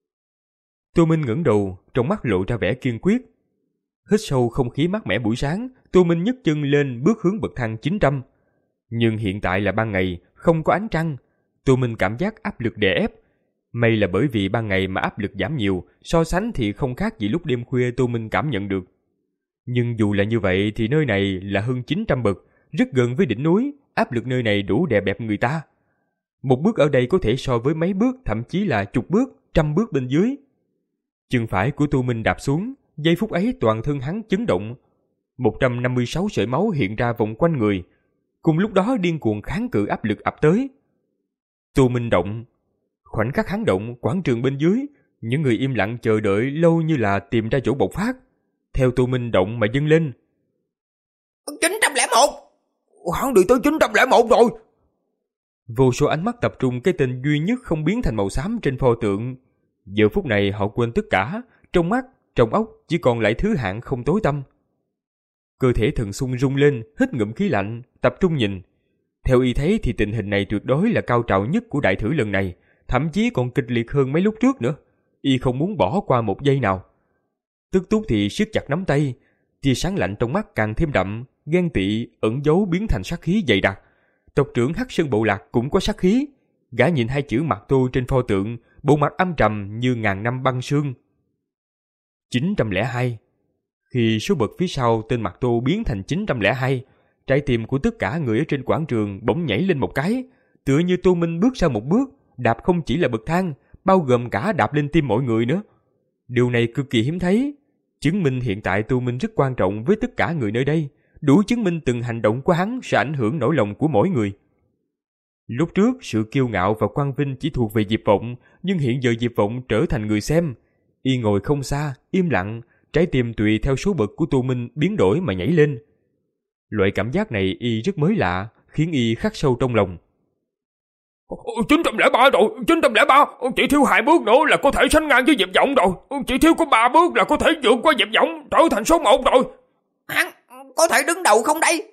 Tô Minh ngẩng đầu, trong mắt lộ ra vẻ kiên quyết. Hít sâu không khí mát mẻ buổi sáng, Tô Minh nhấc chân lên bước hướng bậc thang chín trăm. Nhưng hiện tại là ban ngày, không có ánh trăng. Tô Minh cảm giác áp lực đè ép. May là bởi vì ban ngày mà áp lực giảm nhiều, so sánh thì không khác gì lúc đêm khuya Tô Minh cảm nhận được. Nhưng dù là như vậy thì nơi này là hơn chín trăm bậc, rất gần với đỉnh núi, áp lực nơi này đủ đè bẹp người ta. Một bước ở đây có thể so với mấy bước, thậm chí là chục bước, trăm bước bên dưới. Chân phải của Tô Minh đạp xuống, giây phút ấy toàn thân hắn chấn động. một trăm năm mươi sáu sợi máu hiện ra vòng quanh người, cùng lúc đó điên cuồng kháng cự áp lực ập tới. Tô Minh động. Khoảnh khắc hắn động, quảng trường bên dưới, những người im lặng chờ đợi lâu như là tìm ra chỗ bộc phát. Theo Tô Minh động mà dâng lên. chín trăm lẻ một! Hắn đi tới chín trăm lẻ một rồi! Vô số ánh mắt tập trung cái tên duy nhất không biến thành màu xám trên pho tượng. Giờ phút này họ quên tất cả, trong mắt, trong óc chỉ còn lại thứ hạng không tối tăm. Cơ thể Thần Xung rung lên, hít ngụm khí lạnh, tập trung nhìn. Theo y thấy thì tình hình này tuyệt đối là cao trào nhất của đại thử lần này, thậm chí còn kịch liệt hơn mấy lúc trước nữa. Y không muốn bỏ qua một giây nào. Tức túc thì siết chặt nắm tay, tia sáng lạnh trong mắt càng thêm đậm, ghen tị ẩn giấu biến thành sát khí dày đặc. Tộc trưởng Hắc Sơn Bộ Lạc cũng có sát khí. Gã nhìn hai chữ Mạc Tô trên pho tượng, bộ mặt âm trầm như ngàn năm băng sương. chín trăm lẻ hai. Khi số bậc phía sau tên Mạc Tô biến thành chín trăm lẻ hai, trái tim của tất cả người ở trên quảng trường bỗng nhảy lên một cái, tựa như Tô Minh bước ra một bước, đạp không chỉ là bậc thang, bao gồm cả đạp lên tim mọi người nữa. Điều này cực kỳ hiếm thấy, chứng minh hiện tại Tô Minh rất quan trọng với tất cả người nơi đây, đủ chứng minh từng hành động của hắn sẽ ảnh hưởng nỗi lòng của mỗi người. Lúc trước, sự kiêu ngạo và quang vinh chỉ thuộc về Diệp Vọng, nhưng hiện giờ Diệp Vọng trở thành người xem. Y ngồi không xa, im lặng, trái tim tùy theo số bậc của Tô Minh biến đổi mà nhảy lên. Loại cảm giác này Y rất mới lạ, khiến Y khắc sâu trong lòng. chín trăm lẻ ba rồi, chín trăm lẻ ba, chỉ thiếu hai bước nữa là có thể sánh ngang với Diệp Vọng rồi. Chỉ thiếu có ba bước là có thể vượt qua Diệp Vọng, trở thành số một rồi. Hắn có thể đứng đầu không đây?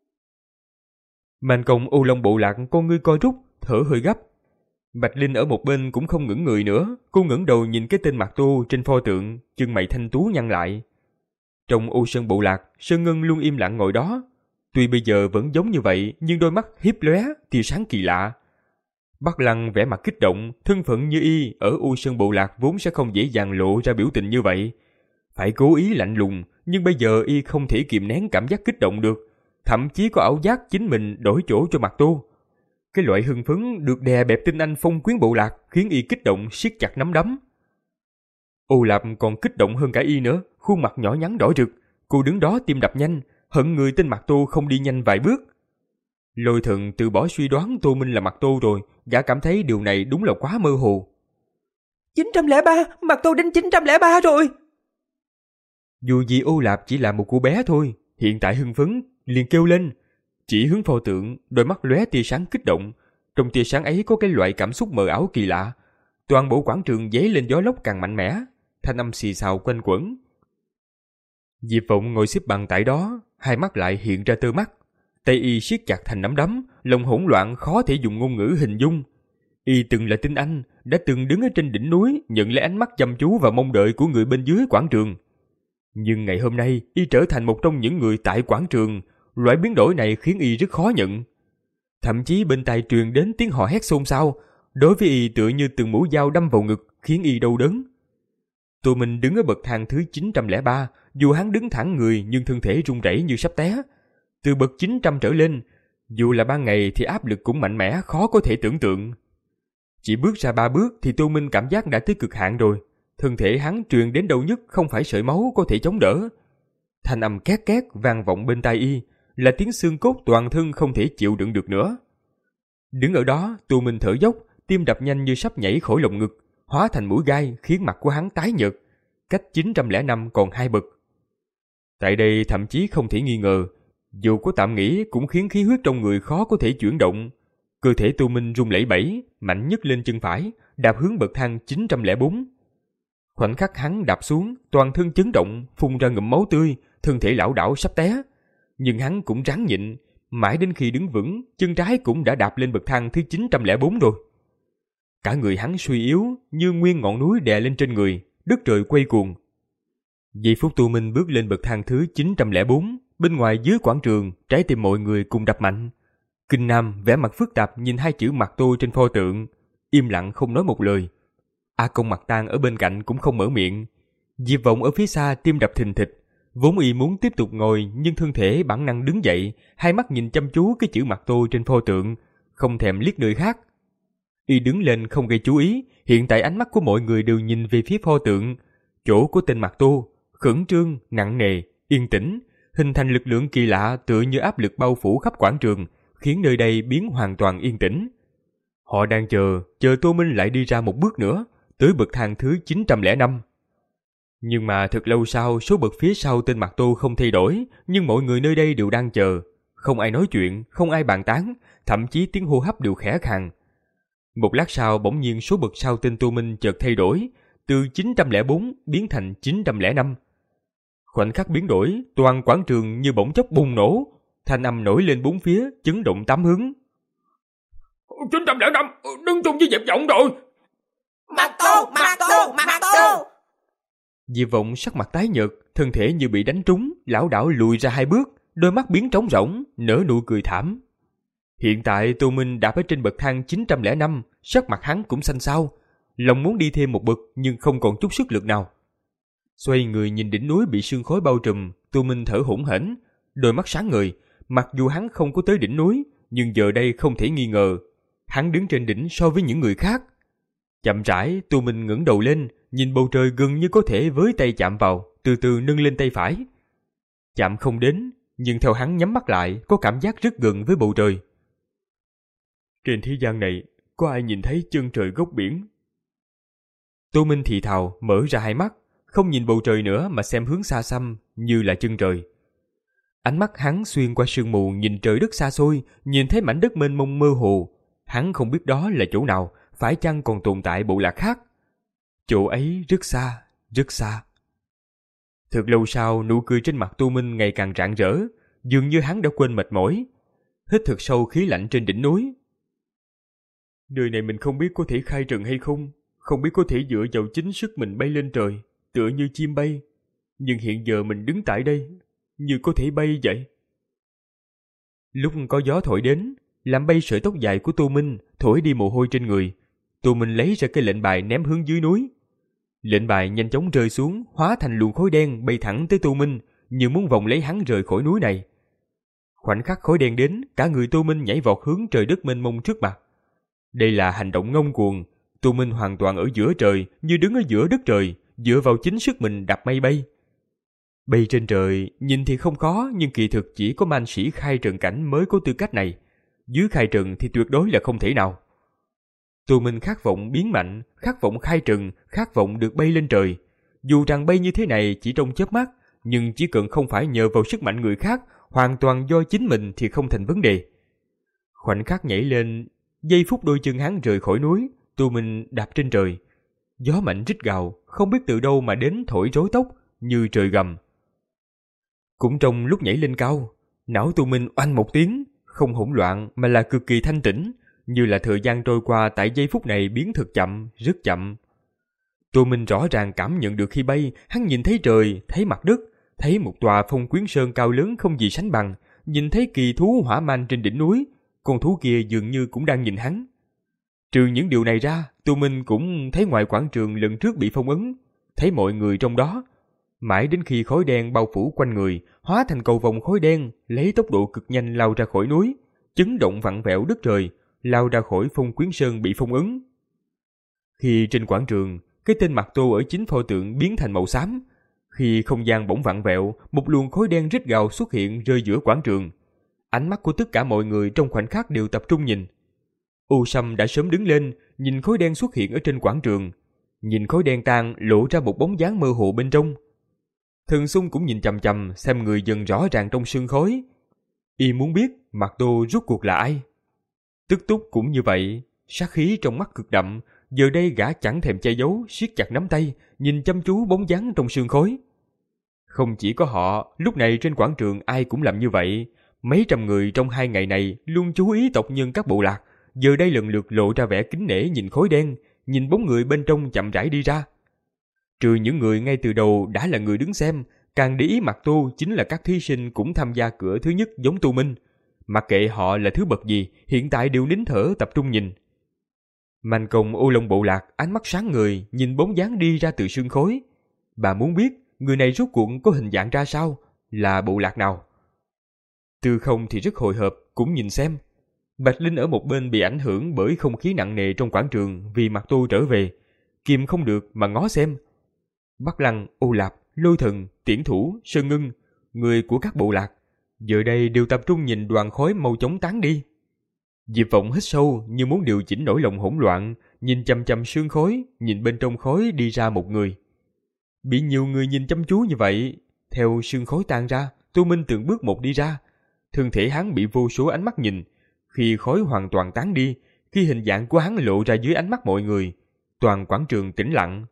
Man Công Ô Long Bộ Lạc con ngươi co rút, thở hơi gấp. Bạch Linh ở một bên cũng không ngẩng người nữa, cô ngẩng đầu nhìn cái tên Mạc Tô trên pho tượng, chân mày thanh tú nhăn lại. Trong Ô Sơn Bộ Lạc, Sơn Ngân luôn im lặng ngồi đó. Tuy bây giờ vẫn giống như vậy, nhưng đôi mắt hiếp lóe, tia sáng kỳ lạ. Bắc Lăng vẻ mặt kích động, thân phận như y ở Ô Sơn Bộ Lạc vốn sẽ không dễ dàng lộ ra biểu tình như vậy. Phải cố ý lạnh lùng, nhưng bây giờ y không thể kìm nén cảm giác kích động được, thậm chí có ảo giác chính mình đổi chỗ cho Mạc Tô. Cái loại hưng phấn được đè bẹp tinh anh phong quyến bộ lạc khiến y kích động siết chặt nắm đấm. Ô Lạp còn kích động hơn cả y nữa, khuôn mặt nhỏ nhắn đỏ rực, cô đứng đó tim đập nhanh, hận người tên Mạc Tô không đi nhanh vài bước. Lôi Thần từ bỏ suy đoán Tô Minh là Mạc Tô rồi, gã cảm thấy điều này đúng là quá mơ hồ. chín trăm lẻ ba, Mạc Tô đến chín trăm lẻ ba rồi. Dù gì Ô Lạp chỉ là một cô bé thôi, hiện tại hưng phấn, liền kêu lên. Chỉ hướng pho tượng, đôi mắt lóe tia sáng kích động. Trong tia sáng ấy có cái loại cảm xúc mờ ảo kỳ lạ. Toàn bộ quảng trường dấy lên gió lốc càng mạnh mẽ, thanh âm xì xào quanh quẩn. Diệp Vọng ngồi xếp bằng tại đó, hai mắt lại hiện ra tơ mắt. Tay y siết chặt thành nắm đấm, lòng hỗn loạn khó thể dùng ngôn ngữ hình dung. Y từng là tinh anh, đã từng đứng ở trên đỉnh núi, nhận lấy ánh mắt chăm chú và mong đợi của người bên dưới quảng trường. Nhưng ngày hôm nay, y trở thành một trong những người tại quảng trường. Loại biến đổi này khiến y rất khó nhận. Thậm chí bên tai truyền đến tiếng hò hét xôn xao, đối với y tựa như từng mũi dao đâm vào ngực, khiến y đau đớn. Tô Minh đứng ở bậc thang thứ chín trăm lẻ ba, dù hắn đứng thẳng người nhưng thân thể run rẩy như sắp té. Từ bậc chín trăm trở lên, dù là ban ngày thì áp lực cũng mạnh mẽ, khó có thể tưởng tượng. Chỉ bước ra ba bước thì Tô Minh cảm giác đã tới cực hạn rồi. Thân thể hắn truyền đến đâu nhất không phải sợi máu có thể chống đỡ. Thanh âm két két vang vọng bên tai y, là tiếng xương cốt toàn thân không thể chịu đựng được nữa. Đứng ở đó, Tô Minh thở dốc, tim đập nhanh như sắp nhảy khỏi lồng ngực, hóa thành mũi gai khiến mặt của hắn tái nhợt, cách chín trăm lẻ năm còn hai bậc. Tại đây thậm chí không thể nghi ngờ, dù có tạm nghỉ cũng khiến khí huyết trong người khó có thể chuyển động. Cơ thể Tô Minh run lẩy bẩy, mạnh nhất lên chân phải, đạp hướng bậc thang chín trăm lẻ bốn. Khoảnh khắc hắn đạp xuống, toàn thân chấn động, phun ra ngụm máu tươi, thân thể lảo đảo sắp té. Nhưng hắn cũng ráng nhịn, mãi đến khi đứng vững, chân trái cũng đã đạp lên bậc thang thứ chín trăm lẻ bốn rồi. Cả người hắn suy yếu, như nguyên ngọn núi đè lên trên người, đất trời quay cuồng. Giây phút Tô Minh bước lên bậc thang thứ chín trăm lẻ bốn, bên ngoài dưới quảng trường, trái tim mọi người cùng đập mạnh. Kinh Nam vẻ mặt phức tạp nhìn hai chữ Mạc Tô trên pho tượng, im lặng không nói một lời. A Công Mạc Tang ở bên cạnh cũng không mở miệng. Diệp Vọng ở phía xa tim đập thình thịch, vốn y muốn tiếp tục ngồi nhưng thân thể bản năng đứng dậy, hai mắt nhìn chăm chú cái chữ Mạc Tô trên pho tượng, không thèm liếc nơi khác. Y đứng lên không gây chú ý, hiện tại ánh mắt của mọi người đều nhìn về phía pho tượng, chỗ của tên Mạc Tô, khẩn trương, nặng nề, yên tĩnh, hình thành lực lượng kỳ lạ tựa như áp lực bao phủ khắp quảng trường, khiến nơi đây biến hoàn toàn yên tĩnh. Họ đang chờ, chờ Tô Minh lại đi ra một bước nữa, tới bậc thang thứ chín trăm lẻ năm. Nhưng mà thật lâu sau, số bậc phía sau tên Mạc Tô không thay đổi, nhưng mọi người nơi đây đều đang chờ. Không ai nói chuyện, không ai bàn tán, thậm chí tiếng hô hấp đều khẽ khàng. Một lát sau bỗng nhiên số bậc sau tên Tô Minh chợt thay đổi, từ chín trăm lẻ bốn biến thành chín trăm lẻ năm. Khoảnh khắc biến đổi, toàn quảng trường như bỗng chốc bùng nổ, thanh âm nổi lên bốn phía, chấn động tám hướng. chín trăm lẻ năm, đứng chung với Diệp Vọng rồi. Mạc Tô, Mạc Tô, Mạc Tô. Diệp Vọng sắc mặt tái nhợt, thân thể như bị đánh trúng, lảo đảo lùi ra hai bước, đôi mắt biến trống rỗng, nở nụ cười thảm. Hiện tại Tô Minh đạp ở trên bậc thang chín trăm lẻ năm, sắc mặt hắn cũng xanh xao, lòng muốn đi thêm một bậc nhưng không còn chút sức lực nào. Xoay người nhìn đỉnh núi bị sương khói bao trùm, Tô Minh thở hổn hển, đôi mắt sáng ngời. Mặc dù hắn không có tới đỉnh núi, nhưng giờ đây không thể nghi ngờ, hắn đứng trên đỉnh so với những người khác. Chậm rãi, Tô Minh ngẩng đầu lên, nhìn bầu trời gần như có thể với tay chạm vào, từ từ nâng lên tay phải. Chạm không đến, nhưng theo hắn nhắm mắt lại, có cảm giác rất gần với bầu trời. Trên thế gian này, có ai nhìn thấy chân trời góc biển? Tô Minh thì thào, mở ra hai mắt, không nhìn bầu trời nữa mà xem hướng xa xăm, như là chân trời. Ánh mắt hắn xuyên qua sương mù nhìn trời đất xa xôi, nhìn thấy mảnh đất mênh mông mơ hồ. Hắn không biết đó là chỗ nào, phải chăng còn tồn tại bộ lạc khác? Chỗ ấy rất xa, rất xa. Thật lâu sau, nụ cười trên mặt Tô Minh ngày càng rạng rỡ, dường như hắn đã quên mệt mỏi. Hít thật sâu khí lạnh trên đỉnh núi. Nơi này mình không biết có thể khai trần hay không, không biết có thể dựa vào chính sức mình bay lên trời, tựa như chim bay. Nhưng hiện giờ mình đứng tại đây, như có thể bay vậy. Lúc có gió thổi đến, làm bay sợi tóc dài của Tô Minh, thổi đi mồ hôi trên người. Tô Minh lấy ra cái lệnh bài ném hướng dưới núi. Lệnh bài nhanh chóng rơi xuống, hóa thành luồng khói đen bay thẳng tới Tô Minh, như muốn vòng lấy hắn rời khỏi núi này. Khoảnh khắc khói đen đến, cả người Tô Minh nhảy vọt hướng trời đất mênh mông trước mặt. Đây là hành động ngông cuồng. Tô Minh hoàn toàn ở giữa trời, như đứng ở giữa đất trời, dựa vào chính sức mình đạp mây bay. Bay trên trời, nhìn thì không khó, nhưng kỳ thực chỉ có man sĩ khai trần cảnh mới có tư cách này. Dưới khai trần thì tuyệt đối là không thể nào. Tô Minh khát vọng biến mạnh, khát vọng khai trần, khát vọng được bay lên trời. Dù rằng bay như thế này chỉ trong chớp mắt, nhưng chỉ cần không phải nhờ vào sức mạnh người khác, hoàn toàn do chính mình thì không thành vấn đề. Khoảnh khắc nhảy lên, giây phút đôi chân hắn rời khỏi núi, Tô Minh đạp trên trời. Gió mạnh rít gào, không biết từ đâu mà đến thổi rối tóc, như trời gầm. Cũng trong lúc nhảy lên cao, não Tô Minh oanh một tiếng, không hỗn loạn mà là cực kỳ thanh tĩnh, như là thời gian trôi qua tại giây phút này biến thật chậm, rất chậm. Tô Minh rõ ràng cảm nhận được khi bay, hắn nhìn thấy trời, thấy mặt đất, thấy một tòa Phong Quyến Sơn cao lớn không gì sánh bằng, nhìn thấy kỳ thú hỏa man trên đỉnh núi, con thú kia dường như cũng đang nhìn hắn. Trừ những điều này ra, Tô Minh cũng thấy ngoài quảng trường lần trước bị phong ấn, thấy mọi người trong đó. Mãi đến khi khói đen bao phủ quanh người, hóa thành cầu vồng khói đen, lấy tốc độ cực nhanh lao ra khỏi núi, chấn động vặn vẹo đất trời, lao ra khỏi Phong Quyến Sơn bị phong ấn. Khi trên quảng trường, cái tên Mạc Tô ở chính pho tượng biến thành màu xám, Khi không gian bỗng vặn vẹo, một luồng khói đen rít gào xuất hiện rơi giữa quảng trường. Ánh mắt của tất cả mọi người trong khoảnh khắc đều tập trung nhìn. U Sâm đã sớm đứng lên, nhìn khói đen xuất hiện ở trên quảng trường. Nhìn khói đen tan lộ ra một bóng dáng mơ hồ bên trong. Thần Xung cũng nhìn chằm chằm xem người dần rõ ràng trong sương khói. Y muốn biết Mạc Tô rốt cuộc là ai. Tức Túc cũng như vậy, sát khí trong mắt cực đậm. Giờ đây gã chẳng thèm che giấu, siết chặt nắm tay, nhìn chăm chú bóng dáng trong sương khói. Không chỉ có họ, lúc này trên quảng trường ai cũng làm như vậy. Mấy trăm người trong hai ngày này luôn chú ý tộc nhân các bộ lạc, giờ đây lần lượt lộ ra vẻ kính nể nhìn khói đen, nhìn bóng người bên trong chậm rãi đi ra. Trừ những người ngay từ đầu đã là người đứng xem, càng để ý Mạc Tô chính là các thí sinh cũng tham gia cửa thứ nhất giống Tô Minh. Mặc kệ họ là thứ bậc gì, hiện tại đều nín thở tập trung nhìn. Mạnh Công Ô Long bộ lạc ánh mắt sáng người nhìn bóng dáng đi ra từ sương khói. Bà muốn biết người này rốt cuộc có hình dạng ra sao, là bộ lạc nào. Tư Không thì rất hồi hộp cũng nhìn xem. Bạch Linh ở một bên bị ảnh hưởng bởi không khí nặng nề trong quảng trường vì Mạc Tô trở về, kìm không được mà ngó xem. Bắc Lăng, Ô Lạp, Lôi Thần, Tiễn Thủ, Sơn Ngưng, người của các bộ lạc giờ đây đều tập trung nhìn đoàn khói mau chóng tán đi. Diệp Vọng hít sâu như muốn điều chỉnh nỗi lòng hỗn loạn, nhìn chằm chằm sương khói, nhìn bên trong khói đi ra một người. Bị nhiều người nhìn chăm chú như vậy, theo sương khói tan ra, Tô Minh từng bước một đi ra. Thân thể hắn bị vô số ánh mắt nhìn. Khi khói hoàn toàn tán đi, khi hình dạng của hắn lộ ra dưới ánh mắt mọi người, toàn quảng trường tĩnh lặng.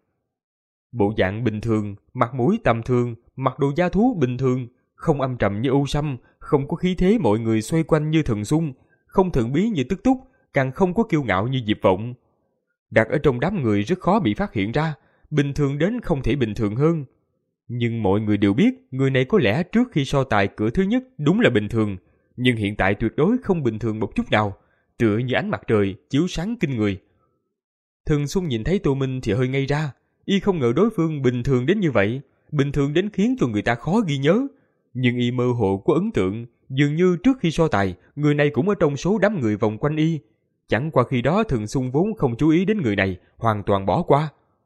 Bộ dạng bình thường, mặt mũi tầm thường, mặc đồ da thú bình thường, không âm trầm như U Sâm, không có khí thế mọi người xoay quanh như Thần Xung, không thần bí như Tức Túc, càng không có kiêu ngạo như Diệp Vọng. Đặt ở trong đám người rất khó bị phát hiện ra, bình thường đến không thể bình thường hơn. Nhưng mọi người đều biết người này có lẽ trước khi so tài cửa thứ nhất đúng là bình thường, nhưng hiện tại tuyệt đối không bình thường một chút nào, tựa như ánh mặt trời chiếu sáng kinh người. Thần Xung nhìn thấy Tô Minh thì hơi ngây ra, y không ngờ đối phương bình thường đến như vậy, bình thường đến khiến cho người ta khó ghi nhớ. Nhưng y mơ hồ có ấn tượng, dường như trước khi so tài, người này cũng ở trong số đám người vòng quanh y. Chẳng qua khi đó Thần Xung vốn không chú ý đến người này, hoàn toàn bỏ qua.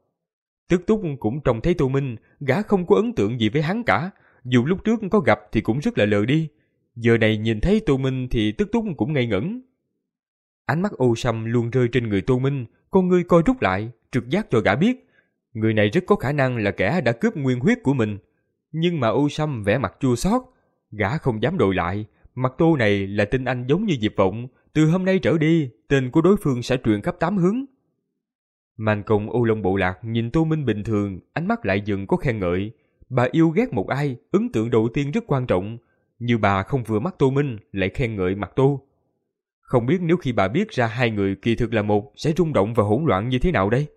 Tức Túc cũng trông thấy Tô Minh, gã không có ấn tượng gì với hắn cả, dù lúc trước có gặp thì cũng rất là lờ đi. Giờ này nhìn thấy Tô Minh thì Tức Túc cũng ngây ngẩn. Ánh mắt Ô Sâm luôn rơi trên người Tô Minh, con ngươi coi rút lại, trực giác cho gã biết người này rất có khả năng là kẻ đã cướp nguyên huyết của mình. Nhưng mà Ô Sâm vẻ mặt chua xót, gã không dám đội lại. Mặt Tô này là tên anh giống như Diệp Vọng, từ hôm nay trở đi tên của đối phương sẽ truyền khắp tám hướng. Mạnh Công Ô Long bộ lạc nhìn Tô Minh bình thường, ánh mắt lại dần có khen ngợi. Bà yêu ghét một ai, ấn tượng đầu tiên rất quan trọng. Như bà không vừa mắt Tô Minh, lại khen ngợi Mặt Tô. Không biết nếu khi bà biết ra hai người kỳ thực là một, sẽ rung động và hỗn loạn như thế nào đây?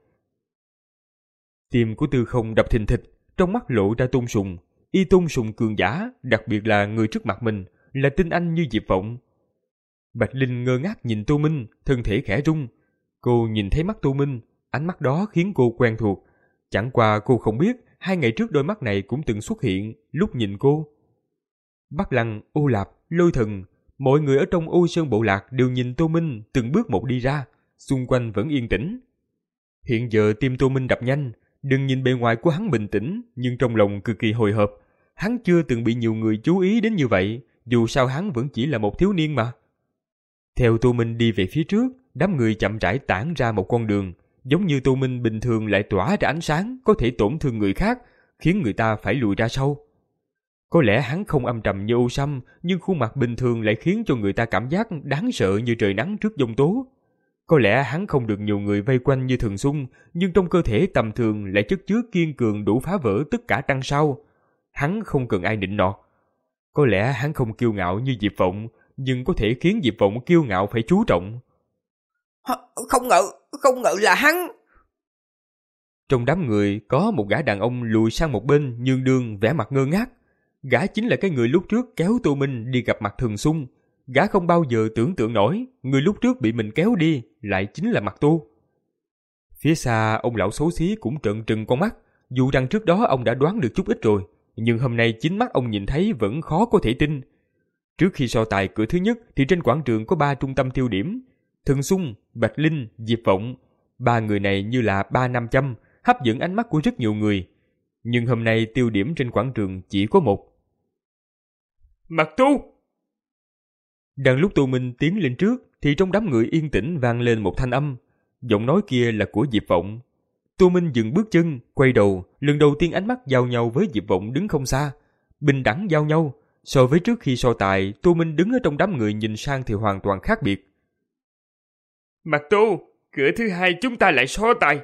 Tim của Tư Không đập thình thịch, trong mắt lộ ra tôn sùng. Y tôn sùng cường giả, đặc biệt là người trước mặt mình, là tinh anh như Diệp Vọng. Bạch Linh ngơ ngác nhìn Tô Minh, thân thể khẽ rung. Cô nhìn thấy mắt Tô Minh, ánh mắt đó khiến cô quen thuộc. Chẳng qua cô không biết, hai ngày trước đôi mắt này cũng từng xuất hiện lúc nhìn cô. Bắc Lăng, Ô Lạp, Lôi Thần, mọi người ở trong Ô Sơn bộ lạc đều nhìn Tô Minh từng bước một đi ra, xung quanh vẫn yên tĩnh. Hiện giờ tim Tô Minh đập nhanh, đừng nhìn bề ngoài của hắn bình tĩnh, nhưng trong lòng cực kỳ hồi hộp. Hắn chưa từng bị nhiều người chú ý đến như vậy, dù sao hắn vẫn chỉ là một thiếu niên mà. Theo Tô Minh đi về phía trước, đám người chậm rãi tản ra một con đường, giống như Tô Minh bình thường lại tỏa ra ánh sáng có thể tổn thương người khác, khiến người ta phải lùi ra sau. Có lẽ hắn không âm trầm như Ô Sâm, nhưng khuôn mặt bình thường lại khiến cho người ta cảm giác đáng sợ như trời nắng trước giông tố. Có lẽ hắn không được nhiều người vây quanh như Thần Xung, nhưng trong cơ thể tầm thường lại chất chứa kiên cường đủ phá vỡ tất cả trăng sao. Hắn không cần ai nịnh nọt. Có lẽ hắn không kiêu ngạo như Diệp Vọng, nhưng có thể khiến Diệp Vọng kiêu ngạo phải chú trọng. Không ngờ, không ngờ là hắn. Trong đám người có một gã đàn ông lùi sang một bên nhường đường vẻ mặt ngơ ngác. Gã chính là cái người lúc trước kéo Tô Minh đi gặp mặt Thần Xung. Gã không bao giờ tưởng tượng nổi người lúc trước bị mình kéo đi lại chính là Mặt Tô. Phía xa ông lão xấu xí cũng trợn trừng con mắt. Dù rằng trước đó ông đã đoán được chút ít rồi, nhưng hôm nay chính mắt ông nhìn thấy vẫn khó có thể tin. Trước khi so tài cửa thứ nhất thì trên quảng trường có ba trung tâm tiêu điểm: Thần Xung, Bạch Linh, Diệp Vọng. Ba người này như là ba nam châm, hấp dẫn ánh mắt của rất nhiều người. Nhưng hôm nay tiêu điểm trên quảng trường chỉ có một. Mặt Tu! Đang lúc Tô Minh tiến lên trước thì trong đám người yên tĩnh vang lên một thanh âm. Giọng nói kia là của Diệp Vọng. Tô Minh dừng bước chân, quay đầu, lần đầu tiên ánh mắt giao nhau với Diệp Vọng đứng không xa. Bình đẳng giao nhau. So với trước khi so tài, Tô Minh đứng ở trong đám người nhìn sang thì hoàn toàn khác biệt. Mặt Tu, cửa thứ hai chúng ta lại so tài.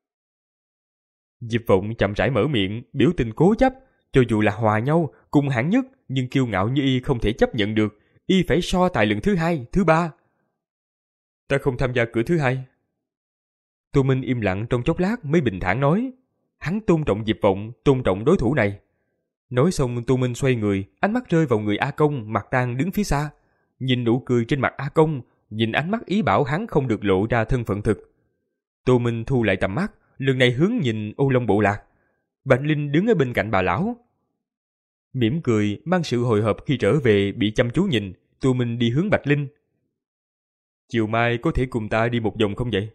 Diệp Vọng chậm rãi mở miệng, biểu tình cố chấp. Cho dù là hòa nhau, cùng hạng nhất, nhưng kiêu ngạo như y không thể chấp nhận được. Y phải so tài lần thứ hai, thứ ba. Ta không tham gia cửa thứ hai. Tô Minh im lặng trong chốc lát mới bình thản nói. Hắn tôn trọng Diệp Vọng, tôn trọng đối thủ này. Nói xong Tô Minh xoay người, ánh mắt rơi vào người A Công, Mạc Tang đứng phía xa. Nhìn nụ cười trên mặt A Công, nhìn ánh mắt ý bảo hắn không được lộ ra thân phận thực. Tô Minh thu lại tầm mắt, lần này hướng nhìn Ô Long Bộ Lạc. Bạch Linh đứng ở bên cạnh bà lão. Mỉm cười, mang sự hồi hộp khi trở về bị chăm chú nhìn, Tô Minh đi hướng Bạch Linh. Chiều mai có thể cùng ta đi một vòng không vậy?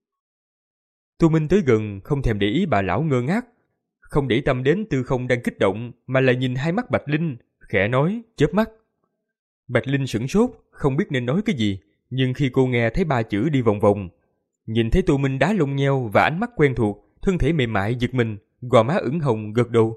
Tô Minh tới gần, không thèm để ý bà lão ngơ ngác. Không để tâm đến Tư Không đang kích động, mà lại nhìn hai mắt Bạch Linh, khẽ nói, chớp mắt. Bạch Linh sửng sốt, không biết nên nói cái gì, nhưng khi cô nghe thấy ba chữ đi vòng vòng, nhìn thấy Tô Minh đá lông nheo và ánh mắt quen thuộc, thân thể mềm mại giật mình, gò má ửng hồng gật đầu.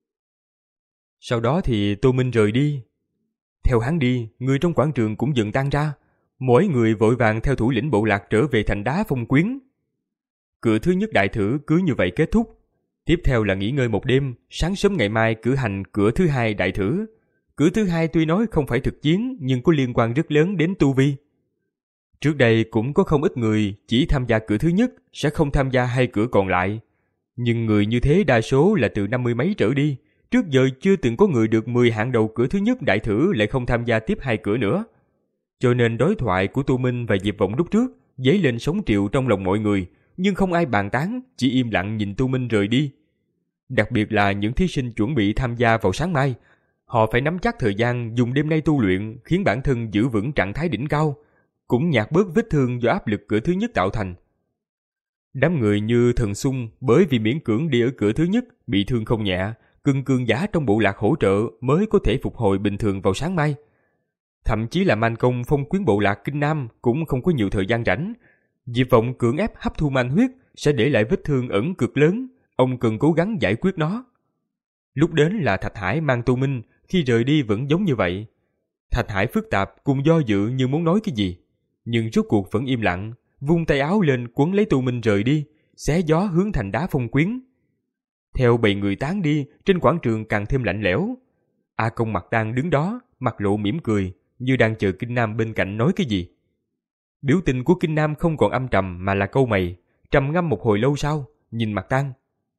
Sau đó thì Tô Minh rời đi. Theo hắn đi, người trong quảng trường cũng dần tan ra, mỗi người vội vàng theo thủ lĩnh bộ lạc trở về thành Đá Phong Quyến. Cửa thứ nhất đại thử cứ như vậy kết thúc. Tiếp theo là nghỉ ngơi một đêm, sáng sớm ngày mai cử hành cửa thứ hai đại thử. Cửa thứ hai tuy nói không phải thực chiến nhưng có liên quan rất lớn đến tu vi. Trước đây cũng có không ít người chỉ tham gia cửa thứ nhất, sẽ không tham gia hai cửa còn lại. Nhưng người như thế đa số là từ năm mươi mấy trở đi. Trước giờ chưa từng có người được mười hạng đầu cửa thứ nhất đại thử lại không tham gia tiếp hai cửa nữa. Cho nên đối thoại của Tô Minh và Diệp Vọng lúc trước dấy lên sóng triệu trong lòng mọi người, nhưng không ai bàn tán, chỉ im lặng nhìn Tô Minh rời đi. Đặc biệt là những thí sinh chuẩn bị tham gia vào sáng mai, họ phải nắm chắc thời gian dùng đêm nay tu luyện, khiến bản thân giữ vững trạng thái đỉnh cao, cũng nhạt bớt vết thương do áp lực cửa thứ nhất tạo thành. Đám người như Thần Xung bởi vì miễn cưỡng đi ở cửa thứ nhất bị thương không nhẹ, cần cường giả trong bộ lạc hỗ trợ mới có thể phục hồi bình thường vào sáng mai. Thậm chí là Man Công Phong Quyến bộ lạc Kinh Nam cũng không có nhiều thời gian rảnh. Diệp Vọng cưỡng ép hấp thu man huyết sẽ để lại vết thương ẩn cực lớn, ông cần cố gắng giải quyết nó. Lúc đến là Thạch Hải mang Tô Minh, khi rời đi vẫn giống như vậy. Thạch Hải phức tạp cùng do dự như muốn nói cái gì, nhưng rốt cuộc vẫn im lặng, vung tay áo lên quấn lấy Tô Minh rời đi, xé gió hướng thành Đá Phong Quyến. Theo bầy người tán đi, trên quảng trường càng thêm lạnh lẽo. A Công Mạc Tang đứng đó, mặt lộ mỉm cười, như đang chờ Kinh Nam bên cạnh nói cái gì. Biểu tình của Kinh Nam không còn âm trầm mà là câu mày, trầm ngâm một hồi lâu sau, nhìn Mạc Tang.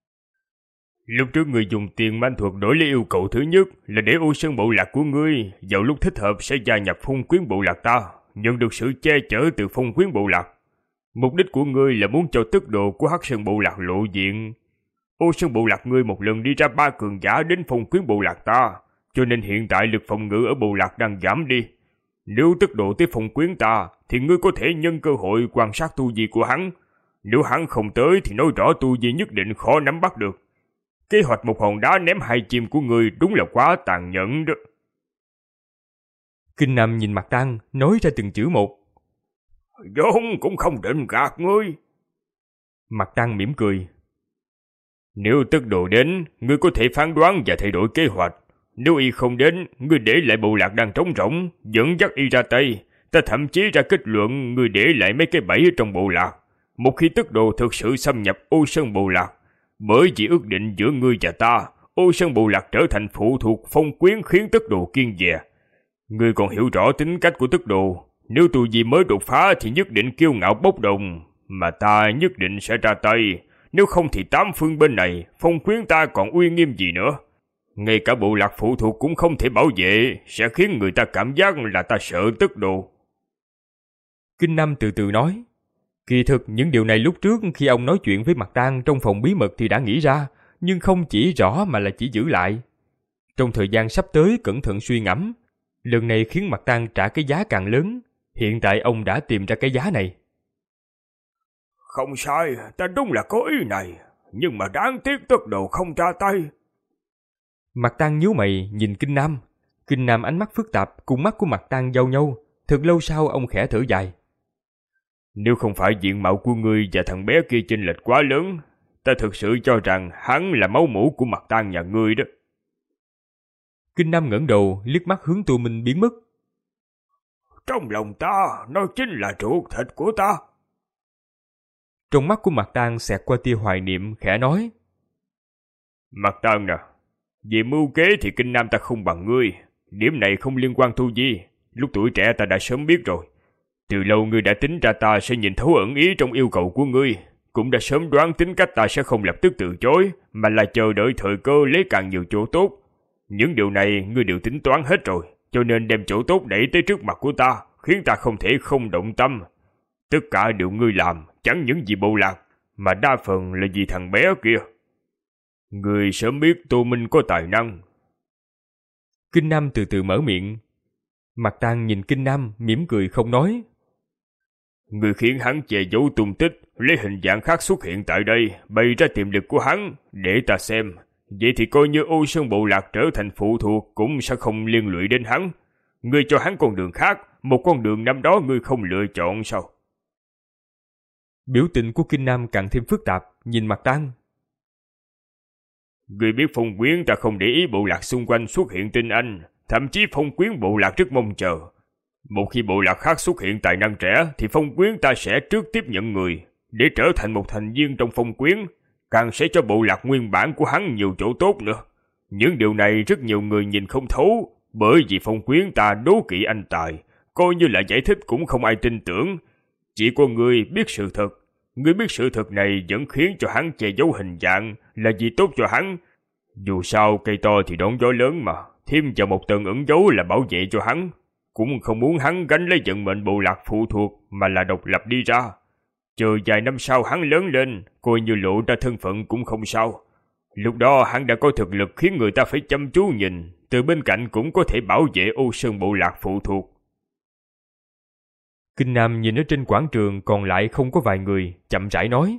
Lúc trước người dùng tiền man thuật đổi lấy yêu cầu thứ nhất là để Ô Sơn bộ lạc của ngươi vào lúc thích hợp sẽ gia nhập Phong Quyến bộ lạc ta, nhận được sự che chở từ Phong Quyến bộ lạc. Mục đích của ngươi là muốn cho tức độ của Hắc Sơn bộ lạc lộ diện. Ô Sơn bộ lạc ngươi một lần đi ra ba cường giả đến Phong Quyến bộ lạc ta, cho nên hiện tại lực phòng ngự ở bộ lạc đang giảm đi. Nếu tức độ tới Phong Quyến ta thì ngươi có thể nhân cơ hội quan sát tu vi của hắn. Nếu hắn không tới thì nói rõ tu vi nhất định khó nắm bắt được. Kế hoạch một hòn đá ném hai chim của ngươi đúng là quá tàn nhẫn đó. Kinh Nam nhìn Mạc Tang, nói ra từng chữ một. Vốn cũng không định gạt ngươi. Mạc Tang mỉm cười. Nếu tức độ đến, ngươi có thể phán đoán và thay đổi kế hoạch. Nếu y không đến, ngươi để lại bộ lạc đang trống rỗng, dẫn dắt y ra Tây. Ta thậm chí ra kết luận ngươi để lại mấy cái bẫy trong bộ lạc. Một khi tức độ thực sự xâm nhập Ô Sơn bộ lạc, bởi vì ước định giữa ngươi và ta, Ô Sơn bộ lạc trở thành phụ thuộc Phong Quyến khiến tức độ kiêng dè. Ngươi còn hiểu rõ tính cách của tức độ. Nếu tu vi mới đột phá thì nhất định kiêu ngạo bốc đồng, mà ta nhất định sẽ ra tay. Nếu không thì tám phương bên này, Phong Quyến ta còn uy nghiêm gì nữa. Ngay cả bộ lạc phụ thuộc cũng không thể bảo vệ, sẽ khiến người ta cảm giác là ta sợ tức độ. Kinh Nam từ từ nói. Kỳ thực những điều này lúc trước khi ông nói chuyện với Mạc Tang trong phòng bí mật thì đã nghĩ ra, nhưng không chỉ rõ mà là chỉ giữ lại. Trong thời gian sắp tới cẩn thận suy ngẫm, lần này khiến Mạc Tang trả cái giá càng lớn. Hiện tại ông đã tìm ra cái giá này. Không sai, ta đúng là có ý này. nhưng mà đáng tiếc Tất Đồ không ra tay. Mạc Tang nhíu mày nhìn Kinh Nam. Kinh Nam ánh mắt phức tạp cùng mắt của Mạc Tang giao nhau. Thật lâu sau ông khẽ thở dài. Nếu không phải diện mạo của ngươi và thằng bé kia chênh lệch quá lớn, ta thực sự cho rằng hắn là máu mủ của Mạc Tang nhà ngươi đó. Kinh Nam ngẩng đầu liếc mắt hướng Tô Minh biến mất. Trong lòng ta, nó chính là ruột thịt của ta. Trong mắt của Mạc Tang xẹt qua tia hoài niệm, khẽ nói. Mạc Tang nè, về mưu kế thì Kinh Nam ta không bằng ngươi. Điểm này không liên quan Tu Di. Lúc tuổi trẻ ta đã sớm biết rồi. Từ lâu ngươi đã tính ra ta sẽ nhìn thấu ẩn ý trong yêu cầu của ngươi. Cũng đã sớm đoán tính cách ta sẽ không lập tức từ chối, mà là chờ đợi thời cơ lấy càng nhiều chỗ tốt. Những điều này ngươi đều tính toán hết rồi, cho nên đem chỗ tốt đẩy tới trước mặt của ta, khiến ta không thể không động tâm. Tất cả đều ngươi làm, chẳng những vì Bộ Lạc, mà đa phần là vì thằng bé kia. Ngươi sớm biết Tô Minh có tài năng. Kinh Nam từ từ mở miệng. Mạc Tang nhìn Kinh Nam mỉm cười không nói. Ngươi khiến hắn che giấu tung tích, lấy hình dạng khác xuất hiện tại đây, bày ra tiềm lực của hắn, để ta xem. Vậy thì coi như Ô Sơn Bộ Lạc trở thành phụ thuộc cũng sẽ không liên lụy đến hắn. Ngươi cho hắn con đường khác, một con đường năm đó ngươi không lựa chọn sao? Biểu tình của Kinh Nam càng thêm phức tạp, nhìn Mạc Tang. Ngươi biết Phong Quyến ta không để ý Bộ Lạc xung quanh xuất hiện tinh anh, thậm chí Phong Quyến Bộ Lạc rất mong chờ. Một khi Bộ Lạc khác xuất hiện tài năng trẻ thì Phong Quyến ta sẽ trước tiếp nhận người, để trở thành một thành viên trong Phong Quyến, càng sẽ cho Bộ Lạc nguyên bản của hắn nhiều chỗ tốt nữa. Những điều này rất nhiều người nhìn không thấu, bởi vì Phong Quyến ta đố kỵ anh tài, coi như là giải thích cũng không ai tin tưởng. Chỉ có ngươi biết sự thật. Ngươi biết sự thật này vẫn khiến cho hắn che giấu hình dạng, là vì tốt cho hắn. Dù sao cây to thì đón gió lớn mà, thêm vào một tầng ẩn dấu là bảo vệ cho hắn. Cũng không muốn hắn gánh lấy vận mệnh Bộ Lạc phụ thuộc, mà là độc lập đi ra. Chờ vài năm sau hắn lớn lên, coi như lộ ra thân phận cũng không sao. Lúc đó hắn đã có thực lực khiến người ta phải chăm chú nhìn, từ bên cạnh cũng có thể bảo vệ Ô Sơn Bộ Lạc phụ thuộc. Kinh Nam nhìn ở trên quảng trường còn lại không có vài người, chậm rãi nói.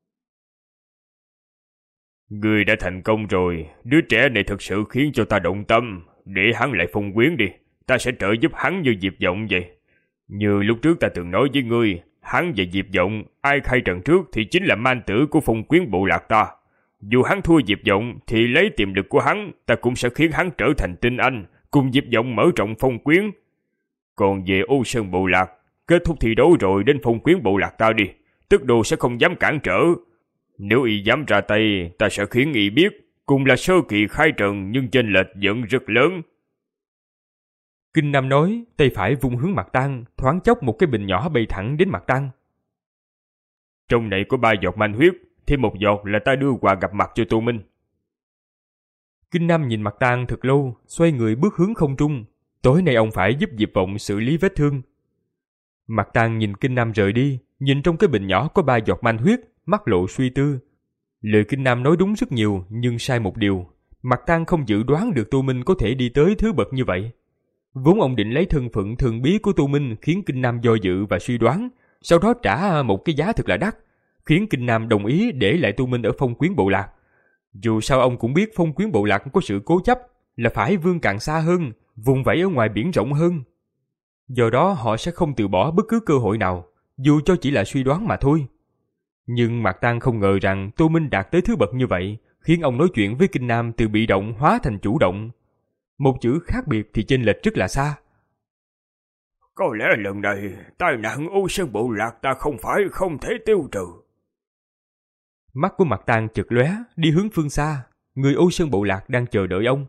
Ngươi đã thành công rồi, đứa trẻ này thực sự khiến cho ta động tâm, để hắn lại Phong Quyến đi, ta sẽ trợ giúp hắn như Diệp Vọng vậy. Như lúc trước ta từng nói với ngươi, hắn và Diệp Vọng, ai khai trận trước thì chính là man tử của Phong Quyến Bộ Lạc ta. Dù hắn thua Diệp Vọng thì lấy tiềm lực của hắn, ta cũng sẽ khiến hắn trở thành tinh anh, cùng Diệp Vọng mở rộng Phong Quyến. Còn về Ô Sơn Bộ Lạc, kết thúc thi đấu rồi đến Phong Quyến Bộ Lạc ta đi, Tức Đồ sẽ không dám cản trở. Nếu y dám ra tay, ta sẽ khiến y biết, cùng là sơ kỳ khai trận nhưng chênh lệch vẫn rất lớn. Kinh Nam nói, tay phải vung hướng Mạc Tang, thoáng chốc một cái bình nhỏ bay thẳng đến Mạc Tang. Trong này có ba giọt manh huyết, thêm một giọt là ta đưa quà gặp mặt cho Tô Minh. Kinh Nam nhìn Mạc Tang thật lâu, xoay người bước hướng không trung. Tối nay ông phải giúp Diệp Vọng xử lý vết thương. Mạc Tang nhìn Kinh Nam rời đi, nhìn trong cái bình nhỏ có ba giọt manh huyết, mắt lộ suy tư. Lời Kinh Nam nói đúng rất nhiều, nhưng sai một điều. Mạc Tang không dự đoán được Tô Minh có thể đi tới thứ bậc như vậy. Vốn ông định lấy thân phận thường bí của Tô Minh khiến Kinh Nam do dự và suy đoán, sau đó trả một cái giá thật là đắt, khiến Kinh Nam đồng ý để lại Tô Minh ở Phong Quyến Bộ Lạc. Dù sao ông cũng biết Phong Quyến Bộ Lạc có sự cố chấp, là phải vươn càng xa hơn, vùng vẫy ở ngoài biển rộng hơn. Do đó họ sẽ không từ bỏ bất cứ cơ hội nào, dù cho chỉ là suy đoán mà thôi. Nhưng Mạc Tang không ngờ rằng Tô Minh đạt tới thứ bậc như vậy, khiến ông nói chuyện với Kinh Nam từ bị động hóa thành chủ động. Một chữ khác biệt thì chênh lệch rất là xa. Có lẽ lần này tai nạn Ô Sơn Bộ Lạc ta không phải không thể tiêu trừ. Mắt của Mạc Tang chợt lóe, đi hướng phương xa. Người Ô Sơn Bộ Lạc đang chờ đợi ông.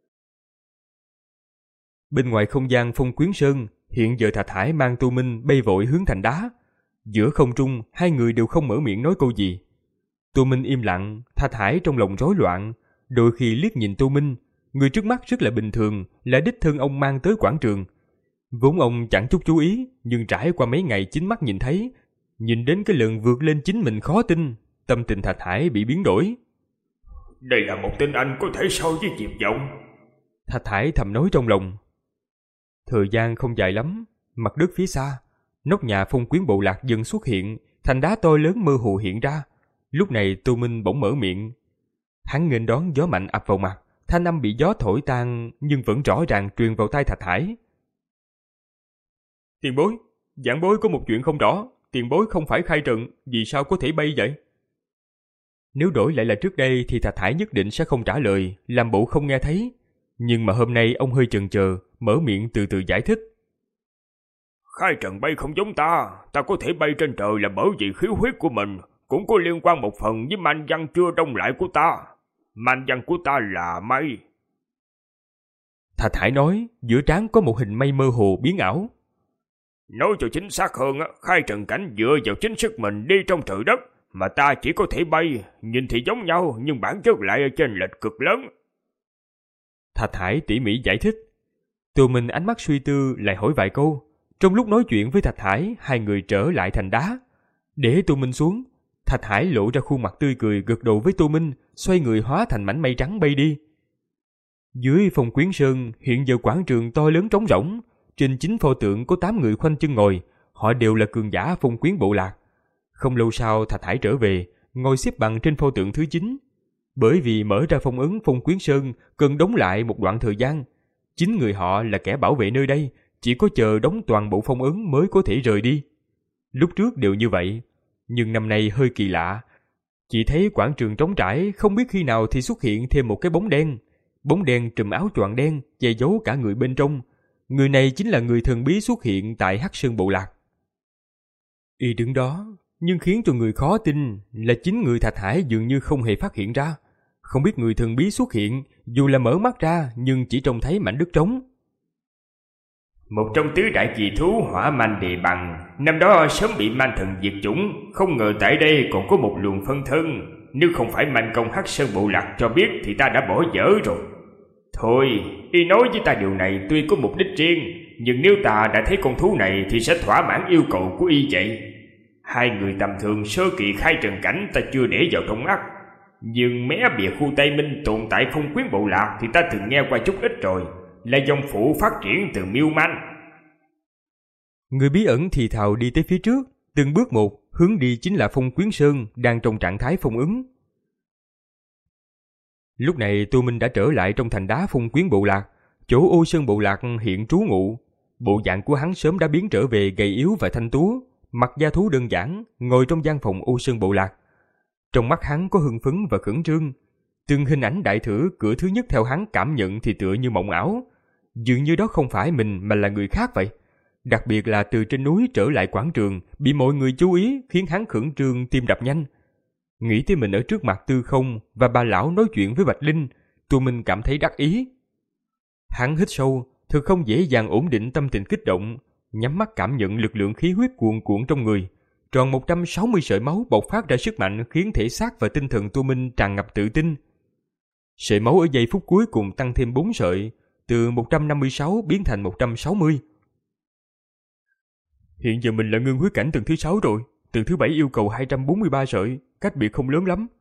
Bên ngoài không gian Phong Quyến Sơn, hiện giờ Thạch Hải mang Tô Minh bay vội hướng thành đá. Giữa không trung, hai người đều không mở miệng nói câu gì. Tô Minh im lặng, Thạch Hải trong lòng rối loạn, đôi khi liếc nhìn Tô Minh. Người trước mắt rất là bình thường, là đích thân ông mang tới quảng trường. Vốn ông chẳng chút chú ý, nhưng trải qua mấy ngày chính mắt nhìn thấy, nhìn đến cái lần vượt lên chính mình khó tin, tâm tình Thạch Hải bị biến đổi. Đây là một tinh anh có thể so với Diệp Vọng. Thạch Hải thầm nói trong lòng. Thời gian không dài lắm, mặt đất phía xa, nóc nhà Phong Quyến Bộ Lạc dần xuất hiện, thành đá to lớn mơ hồ hiện ra. Lúc này Tô Minh bỗng mở miệng. Hắn nghênh đón gió mạnh ập vào mặt, thanh âm bị gió thổi tan nhưng vẫn rõ ràng truyền vào tai Thạch Hải. Tiền bối, giảng bối có một chuyện không rõ, tiền bối không phải khai trận, vì sao có thể bay vậy? Nếu đổi lại là trước đây thì Thạch Hải nhất định sẽ không trả lời, làm bộ không nghe thấy. Nhưng mà hôm nay ông hơi chần chờ, mở miệng từ từ giải thích. Khai trận bay không giống ta, ta có thể bay trên trời là bởi vì khiếu huyết của mình cũng có liên quan một phần với manh văn chưa đông lại của ta. Manh văn của ta là mây. Thạch Hải nói, giữa trán có một hình mây mơ hồ biến ảo. Nói cho chính xác hơn, khai trận cảnh dựa vào chính sức mình đi trong trời đất, mà ta chỉ có thể bay, nhìn thì giống nhau nhưng bản chất lại ở trên lệch cực lớn. Thạch Hải tỉ mỉ giải thích. Tô Minh ánh mắt suy tư lại hỏi vài câu. Trong lúc nói chuyện với Thạch Hải, hai người trở lại thành đá. Để Tô Minh xuống, Thạch Hải lộ ra khuôn mặt tươi cười gật đầu với Tô Minh, xoay người hóa thành mảnh mây trắng bay đi. Dưới Phong Quyến Sơn hiện giờ quảng trường to lớn trống rỗng, trên chính pho tượng có tám người khoanh chân ngồi, họ đều là cường giả Phong Quyến bộ lạc. Không lâu sau Thạch Hải trở về, ngồi xếp bằng trên pho tượng thứ chín. Bởi vì mở ra phong ấn Phong Quyến Sơn cần đóng lại một đoạn thời gian, chính người họ là kẻ bảo vệ nơi đây, chỉ có chờ đóng toàn bộ phong ấn mới có thể rời đi. Lúc trước đều như vậy, nhưng năm nay hơi kỳ lạ. Chỉ thấy quảng trường trống trải, không biết khi nào thì xuất hiện thêm một cái bóng đen. Bóng đen trùm áo choàng đen, che giấu cả người bên trong. Người này chính là người thần bí xuất hiện tại Hắc Sơn bộ lạc. Y đứng đó, nhưng khiến cho người khó tin là chính người Thạch Hải dường như không hề phát hiện ra. Không biết người thần bí xuất hiện, dù là mở mắt ra nhưng chỉ trông thấy mảnh đất trống. Một trong tứ đại kỳ thú hỏa manh địa bằng, năm đó sớm bị manh thần diệt chủng, không ngờ tại đây còn có một luồng phân thân. Nếu không phải manh công Hắc Sơn bộ lạc cho biết thì ta đã bỏ dở rồi. Thôi, y nói với ta điều này tuy có mục đích riêng, nhưng nếu ta đã thấy con thú này thì sẽ thỏa mãn yêu cầu của y vậy. Hai người tầm thường sơ kỳ khai trần cảnh ta chưa để vào trong mắt, nhưng mé bìa khu Tây Minh tồn tại Phong Quyến bộ lạc thì ta từng nghe qua chút ít rồi, là dòng phụ phát triển từ miêu manh. Người bí ẩn thì thào đi tới phía trước, từng bước một, hướng đi chính là Phong Quyến Sơn đang trong trạng thái phong ấn. Lúc này Tô Minh đã trở lại trong thành đá Phong Quyến bộ lạc, chỗ Ô Sơn bộ lạc hiện trú ngụ. Bộ dạng của hắn sớm đã biến trở về gầy yếu và thanh tú, mặc da thú đơn giản, ngồi trong gian phòng Ô Sơn bộ lạc. Trong mắt hắn có hưng phấn và khẩn trương. Từng hình ảnh đại thử cửa thứ nhất theo hắn cảm nhận thì tựa như mộng ảo, dường như đó không phải mình mà là người khác vậy. Đặc biệt là từ trên núi trở lại quảng trường, bị mọi người chú ý khiến hắn khẩn trương tim đập nhanh. Nghĩ tới mình ở trước mặt Tư Không và bà lão nói chuyện với Bạch Linh, Tô Minh cảm thấy đắc ý. Hắn hít sâu, thực không dễ dàng ổn định tâm tình kích động, nhắm mắt cảm nhận lực lượng khí huyết cuồn cuộn trong người. Tròn một trăm sáu mươi sợi máu bộc phát ra sức mạnh khiến thể xác và tinh thần Tô Minh tràn ngập tự tin. Sợi máu ở giây phút cuối cùng tăng thêm bốn sợi, từ một trăm năm mươi sáu biến thành một trăm sáu mươi. Hiện giờ mình là ngưng huyết cảnh tầng thứ sáu rồi, tầng thứ bảy yêu cầu hai trăm bốn mươi ba sợi, cách biệt không lớn lắm.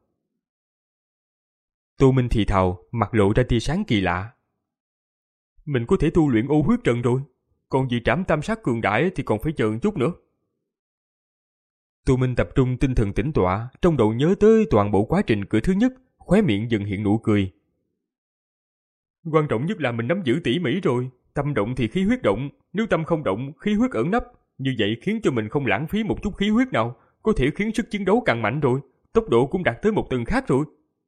Tô Minh thì thào, mặt lộ ra tia sáng kỳ lạ. Mình có thể tu luyện ô huyết trận rồi, còn vì trảm tam sát cường đại thì còn phải chờ một chút nữa. Tô Minh tập trung tinh thần tĩnh tọa, trong đầu nhớ tới toàn bộ quá trình cửa thứ nhất, khóe miệng dần hiện nụ cười. Quan trọng nhất là mình nắm giữ tỉ mỉ rồi, tâm động thì khí huyết động, nếu tâm không động, khí huyết ẩn nấp, như vậy khiến cho mình không lãng phí một chút khí huyết nào, có thể khiến sức chiến đấu càng mạnh rồi, tốc độ cũng đạt tới một tầng khác rồi.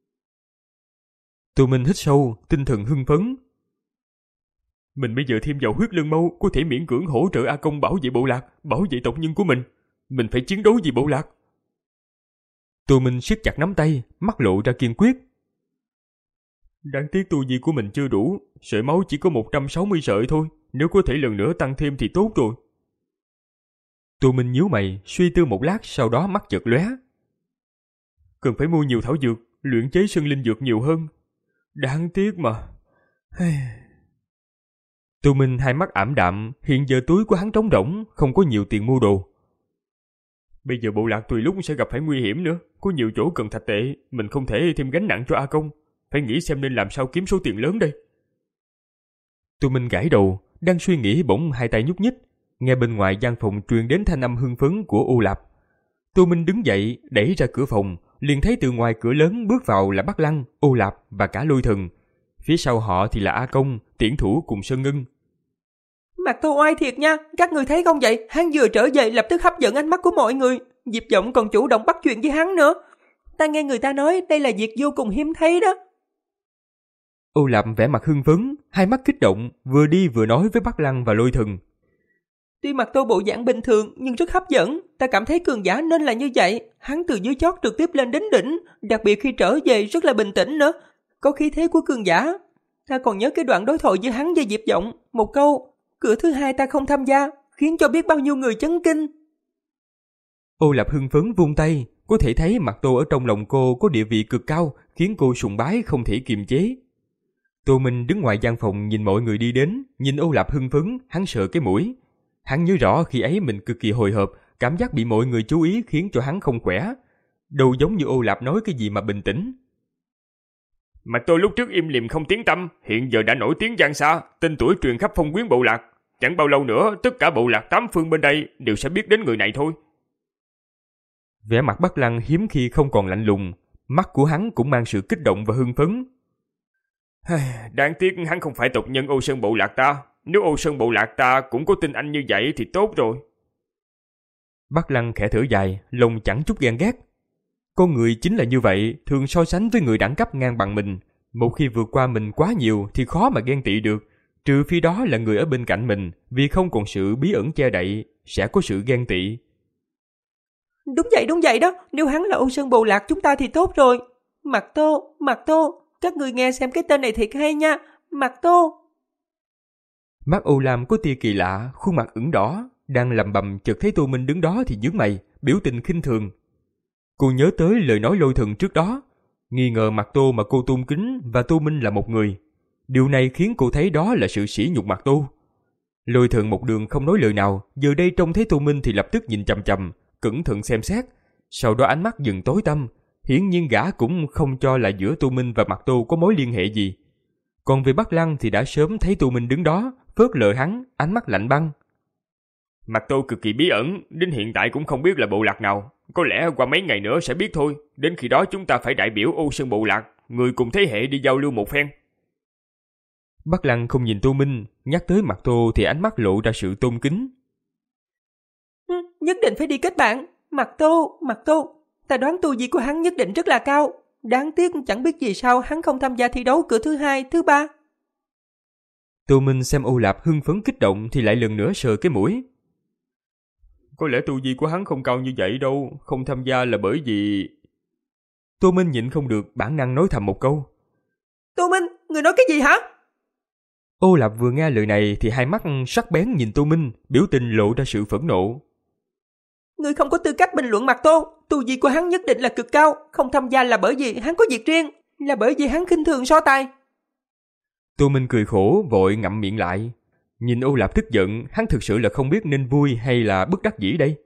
Tô Minh hít sâu, tinh thần hưng phấn. Mình bây giờ thêm vào huyết lân mâu có thể miễn cưỡng hỗ trợ A Công bảo vệ bộ lạc, bảo vệ tộc nhân của mình. Mình phải chiến đấu vì bộ lạc. Tô Minh siết chặt nắm tay, mắt lộ ra kiên quyết. Đáng tiếc tu vi của mình chưa đủ, sợi máu chỉ có một trăm sáu mươi sợi thôi, nếu có thể lần nữa tăng thêm thì tốt rồi. Tô Minh nhíu mày, suy tư một lát, sau đó mắt chợt lóe. Cần phải mua nhiều thảo dược, luyện chế sơn linh dược nhiều hơn. Đáng tiếc mà. Tô Minh hai mắt ảm đạm, hiện giờ túi của hắn trống rỗng, không có nhiều tiền mua đồ. Bây giờ bộ lạc tùy lúc sẽ gặp phải nguy hiểm nữa, có nhiều chỗ cần thạch tệ, mình không thể thêm gánh nặng cho A Công, phải nghĩ xem nên làm sao kiếm số tiền lớn đây. Tô Minh gãi đầu, đang suy nghĩ bỗng hai tay nhúc nhích, nghe bên ngoài gian phòng truyền đến thanh âm hưng phấn của Ô Lạp. Tô Minh đứng dậy, đẩy ra cửa phòng, liền thấy từ ngoài cửa lớn bước vào là Bắc Lăng, Ô Lạp và cả Lôi Thần. Phía sau họ thì là A Công, Tiễn Thủ cùng Sơn Ngân. Mặt Tô oai thiệt nha, các người thấy không vậy? Hắn vừa trở về lập tức hấp dẫn ánh mắt của mọi người. Diệp Vọng còn chủ động bắt chuyện với hắn nữa. Ta nghe người ta nói đây là việc vô cùng hiếm thấy đó. Ô Lạp vẻ mặt hưng phấn, hai mắt kích động, vừa đi vừa nói với Bắc Lăng và Lôi Thần. Tuy Mặt Tô bộ dạng bình thường nhưng rất hấp dẫn, ta cảm thấy cường giả nên là như vậy. Hắn từ dưới chót trực tiếp lên đến đỉnh, đặc biệt khi trở về rất là bình tĩnh nữa, có khí thế của cường giả. Ta còn nhớ cái đoạn đối thoại giữa hắn và Diệp Vọng, một câu cửa thứ hai ta không tham gia, khiến cho biết bao nhiêu người chấn kinh. Ô Lạp hưng phấn vung tay, có thể thấy Mặt Tô ở trong lòng cô có địa vị cực cao, khiến cô sùng bái không thể kiềm chế. Tô Minh đứng ngoài gian phòng nhìn mọi người đi đến, nhìn Ô Lạp hưng phấn, hắn sợ cái mũi. Hắn nhớ rõ khi ấy mình cực kỳ hồi hộp, cảm giác bị mọi người chú ý khiến cho hắn không khỏe. Đâu giống như Ô Lạp nói cái gì mà bình tĩnh. Mà tôi lúc trước im lìm không tiếng tăm, hiện giờ đã nổi tiếng vang xa, tên tuổi truyền khắp Phong Quyến bộ lạc. Chẳng bao lâu nữa, tất cả bộ lạc tám phương bên đây đều sẽ biết đến người này thôi. Vẻ mặt Bắc Lăng hiếm khi không còn lạnh lùng, mắt của hắn cũng mang sự kích động và hưng phấn. Đáng tiếc hắn không phải tộc nhân Ô Sơn bộ lạc ta. Nếu Ô Sơn bộ lạc ta cũng có tin anh như vậy thì tốt rồi. Bắc Lăng khẽ thở dài, lòng chẳng chút ghen ghét. Con người chính là như vậy, thường so sánh với người đẳng cấp ngang bằng mình. Một khi vượt qua mình quá nhiều thì khó mà ghen tị được. Trừ phi đó là người ở bên cạnh mình, vì không còn sự bí ẩn che đậy, sẽ có sự ghen tị. Đúng vậy, đúng vậy đó. Nếu hắn là Ô Sơn bộ lạc chúng ta thì tốt rồi. Mặt Tô, Mặt Tô, các người nghe xem cái tên này thiệt hay nha. Mặt Tô. Mắt Ô Lam có tia kỳ lạ, khuôn mặt ửng đỏ, đang lầm bầm chợt thấy Tô Minh đứng đó thì nhướng mày, biểu tình khinh thường. Cô nhớ tới lời nói Lôi Thần trước đó, nghi ngờ Mặt Tô mà cô tôn kính và Tô Minh là một người. Điều này khiến cô thấy đó là sự sỉ nhục Mặt Tô. Lôi Thần một đường không nói lời nào, giờ đây trông thấy Tô Minh thì lập tức nhìn chằm chằm, cẩn thận xem xét, sau đó ánh mắt dần tối tăm, hiển nhiên gã cũng không cho là giữa Tô Minh và Mặt Tô có mối liên hệ gì. Còn về Bắc Lăng thì đã sớm thấy Tô Minh đứng đó, phớt lờ hắn, ánh mắt lạnh băng. Mặt Tô cực kỳ bí ẩn, đến hiện tại cũng không biết là bộ lạc nào. Có lẽ qua mấy ngày nữa sẽ biết thôi. Đến khi đó chúng ta phải đại biểu Ô Sơn bộ lạc, người cùng thế hệ đi giao lưu một phen. Bắc Lăng không nhìn Tô Minh, nhắc tới Mặt Tô thì ánh mắt lộ ra sự tôn kính. Ừ, nhất định phải đi kết bạn. Mặt Tô, Mặt Tô, ta đoán tu vi của hắn nhất định rất là cao. Đáng tiếc chẳng biết vì sao hắn không tham gia thi đấu cửa thứ hai, thứ ba. Tô Minh xem Ô Lạp hưng phấn kích động thì lại lần nữa sờ cái mũi. Có lẽ tu vi của hắn không cao như vậy đâu, không tham gia là bởi vì... Tô Minh nhịn không được, bản năng nói thầm một câu. Tô Minh, người nói cái gì hả? Ô Lạp vừa nghe lời này thì hai mắt sắc bén nhìn Tô Minh, biểu tình lộ ra sự phẫn nộ. Người không có tư cách bình luận Mặt Tô, tu vi của hắn nhất định là cực cao, không tham gia là bởi vì hắn có việc riêng, là bởi vì hắn khinh thường so tài. Tô Minh cười khổ, vội ngậm miệng lại. Nhìn Ô Lạp tức giận, hắn thực sự là không biết nên vui hay là bất đắc dĩ đây.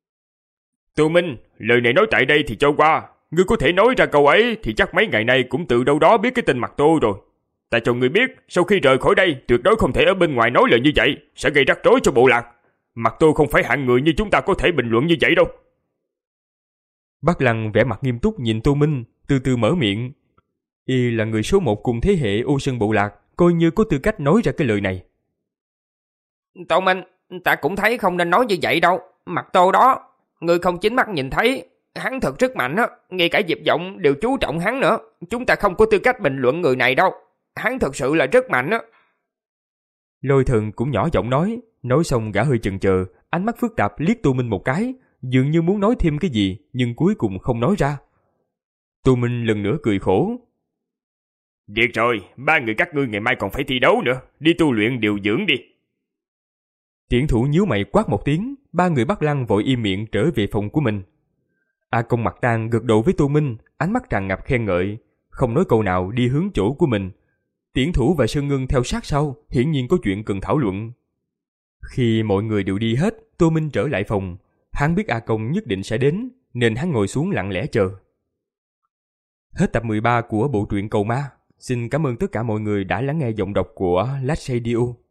Tô Minh, lời này nói tại đây thì cho qua. Ngươi có thể nói ra câu ấy thì chắc mấy ngày nay cũng từ đâu đó biết cái tên Mặt Tô rồi. Ta cho ngươi biết, sau khi rời khỏi đây, tuyệt đối không thể ở bên ngoài nói lời như vậy, sẽ gây rắc rối cho bộ lạc. Mặt Tô không phải hạng người như chúng ta có thể bình luận như vậy đâu. Bắc Lăng vẻ mặt nghiêm túc nhìn Tô Minh, từ từ mở miệng. Y là người số một cùng thế hệ Ô Sơn bộ lạc, coi như có tư cách nói ra cái lời này. Tô Minh, ta cũng thấy không nên nói như vậy đâu. Mặt Tô đó, người không chính mắt nhìn thấy, hắn thật rất mạnh á, ngay cả Diệp Vọng đều chú trọng hắn nữa. Chúng ta không có tư cách bình luận người này đâu. Hắn thật sự là rất mạnh á. Lôi Thần cũng nhỏ giọng nói, nói xong gã hơi chần chờ, ánh mắt phức tạp liếc Tô Minh một cái, dường như muốn nói thêm cái gì, nhưng cuối cùng không nói ra. Tô Minh lần nữa cười khổ. Được rồi, ba người các ngươi ngày mai còn phải thi đấu nữa, đi tu luyện điều dưỡng đi. Tiễn Thủ nhíu mày quát một tiếng, ba người Bắc Lăng vội im miệng trở về phòng của mình. A Công mặt tang gật đầu với Tô Minh, ánh mắt tràn ngập khen ngợi, không nói câu nào đi hướng chỗ của mình. Tiễn Thủ và Sơn Ngân theo sát sau, hiển nhiên có chuyện cần thảo luận. Khi mọi người đều đi hết, Tô Minh trở lại phòng. Hắn biết A Công nhất định sẽ đến, nên hắn ngồi xuống lặng lẽ chờ. Hết tập mười ba của bộ truyện Cầu Ma. Xin cảm ơn tất cả mọi người đã lắng nghe giọng đọc của Last Radio.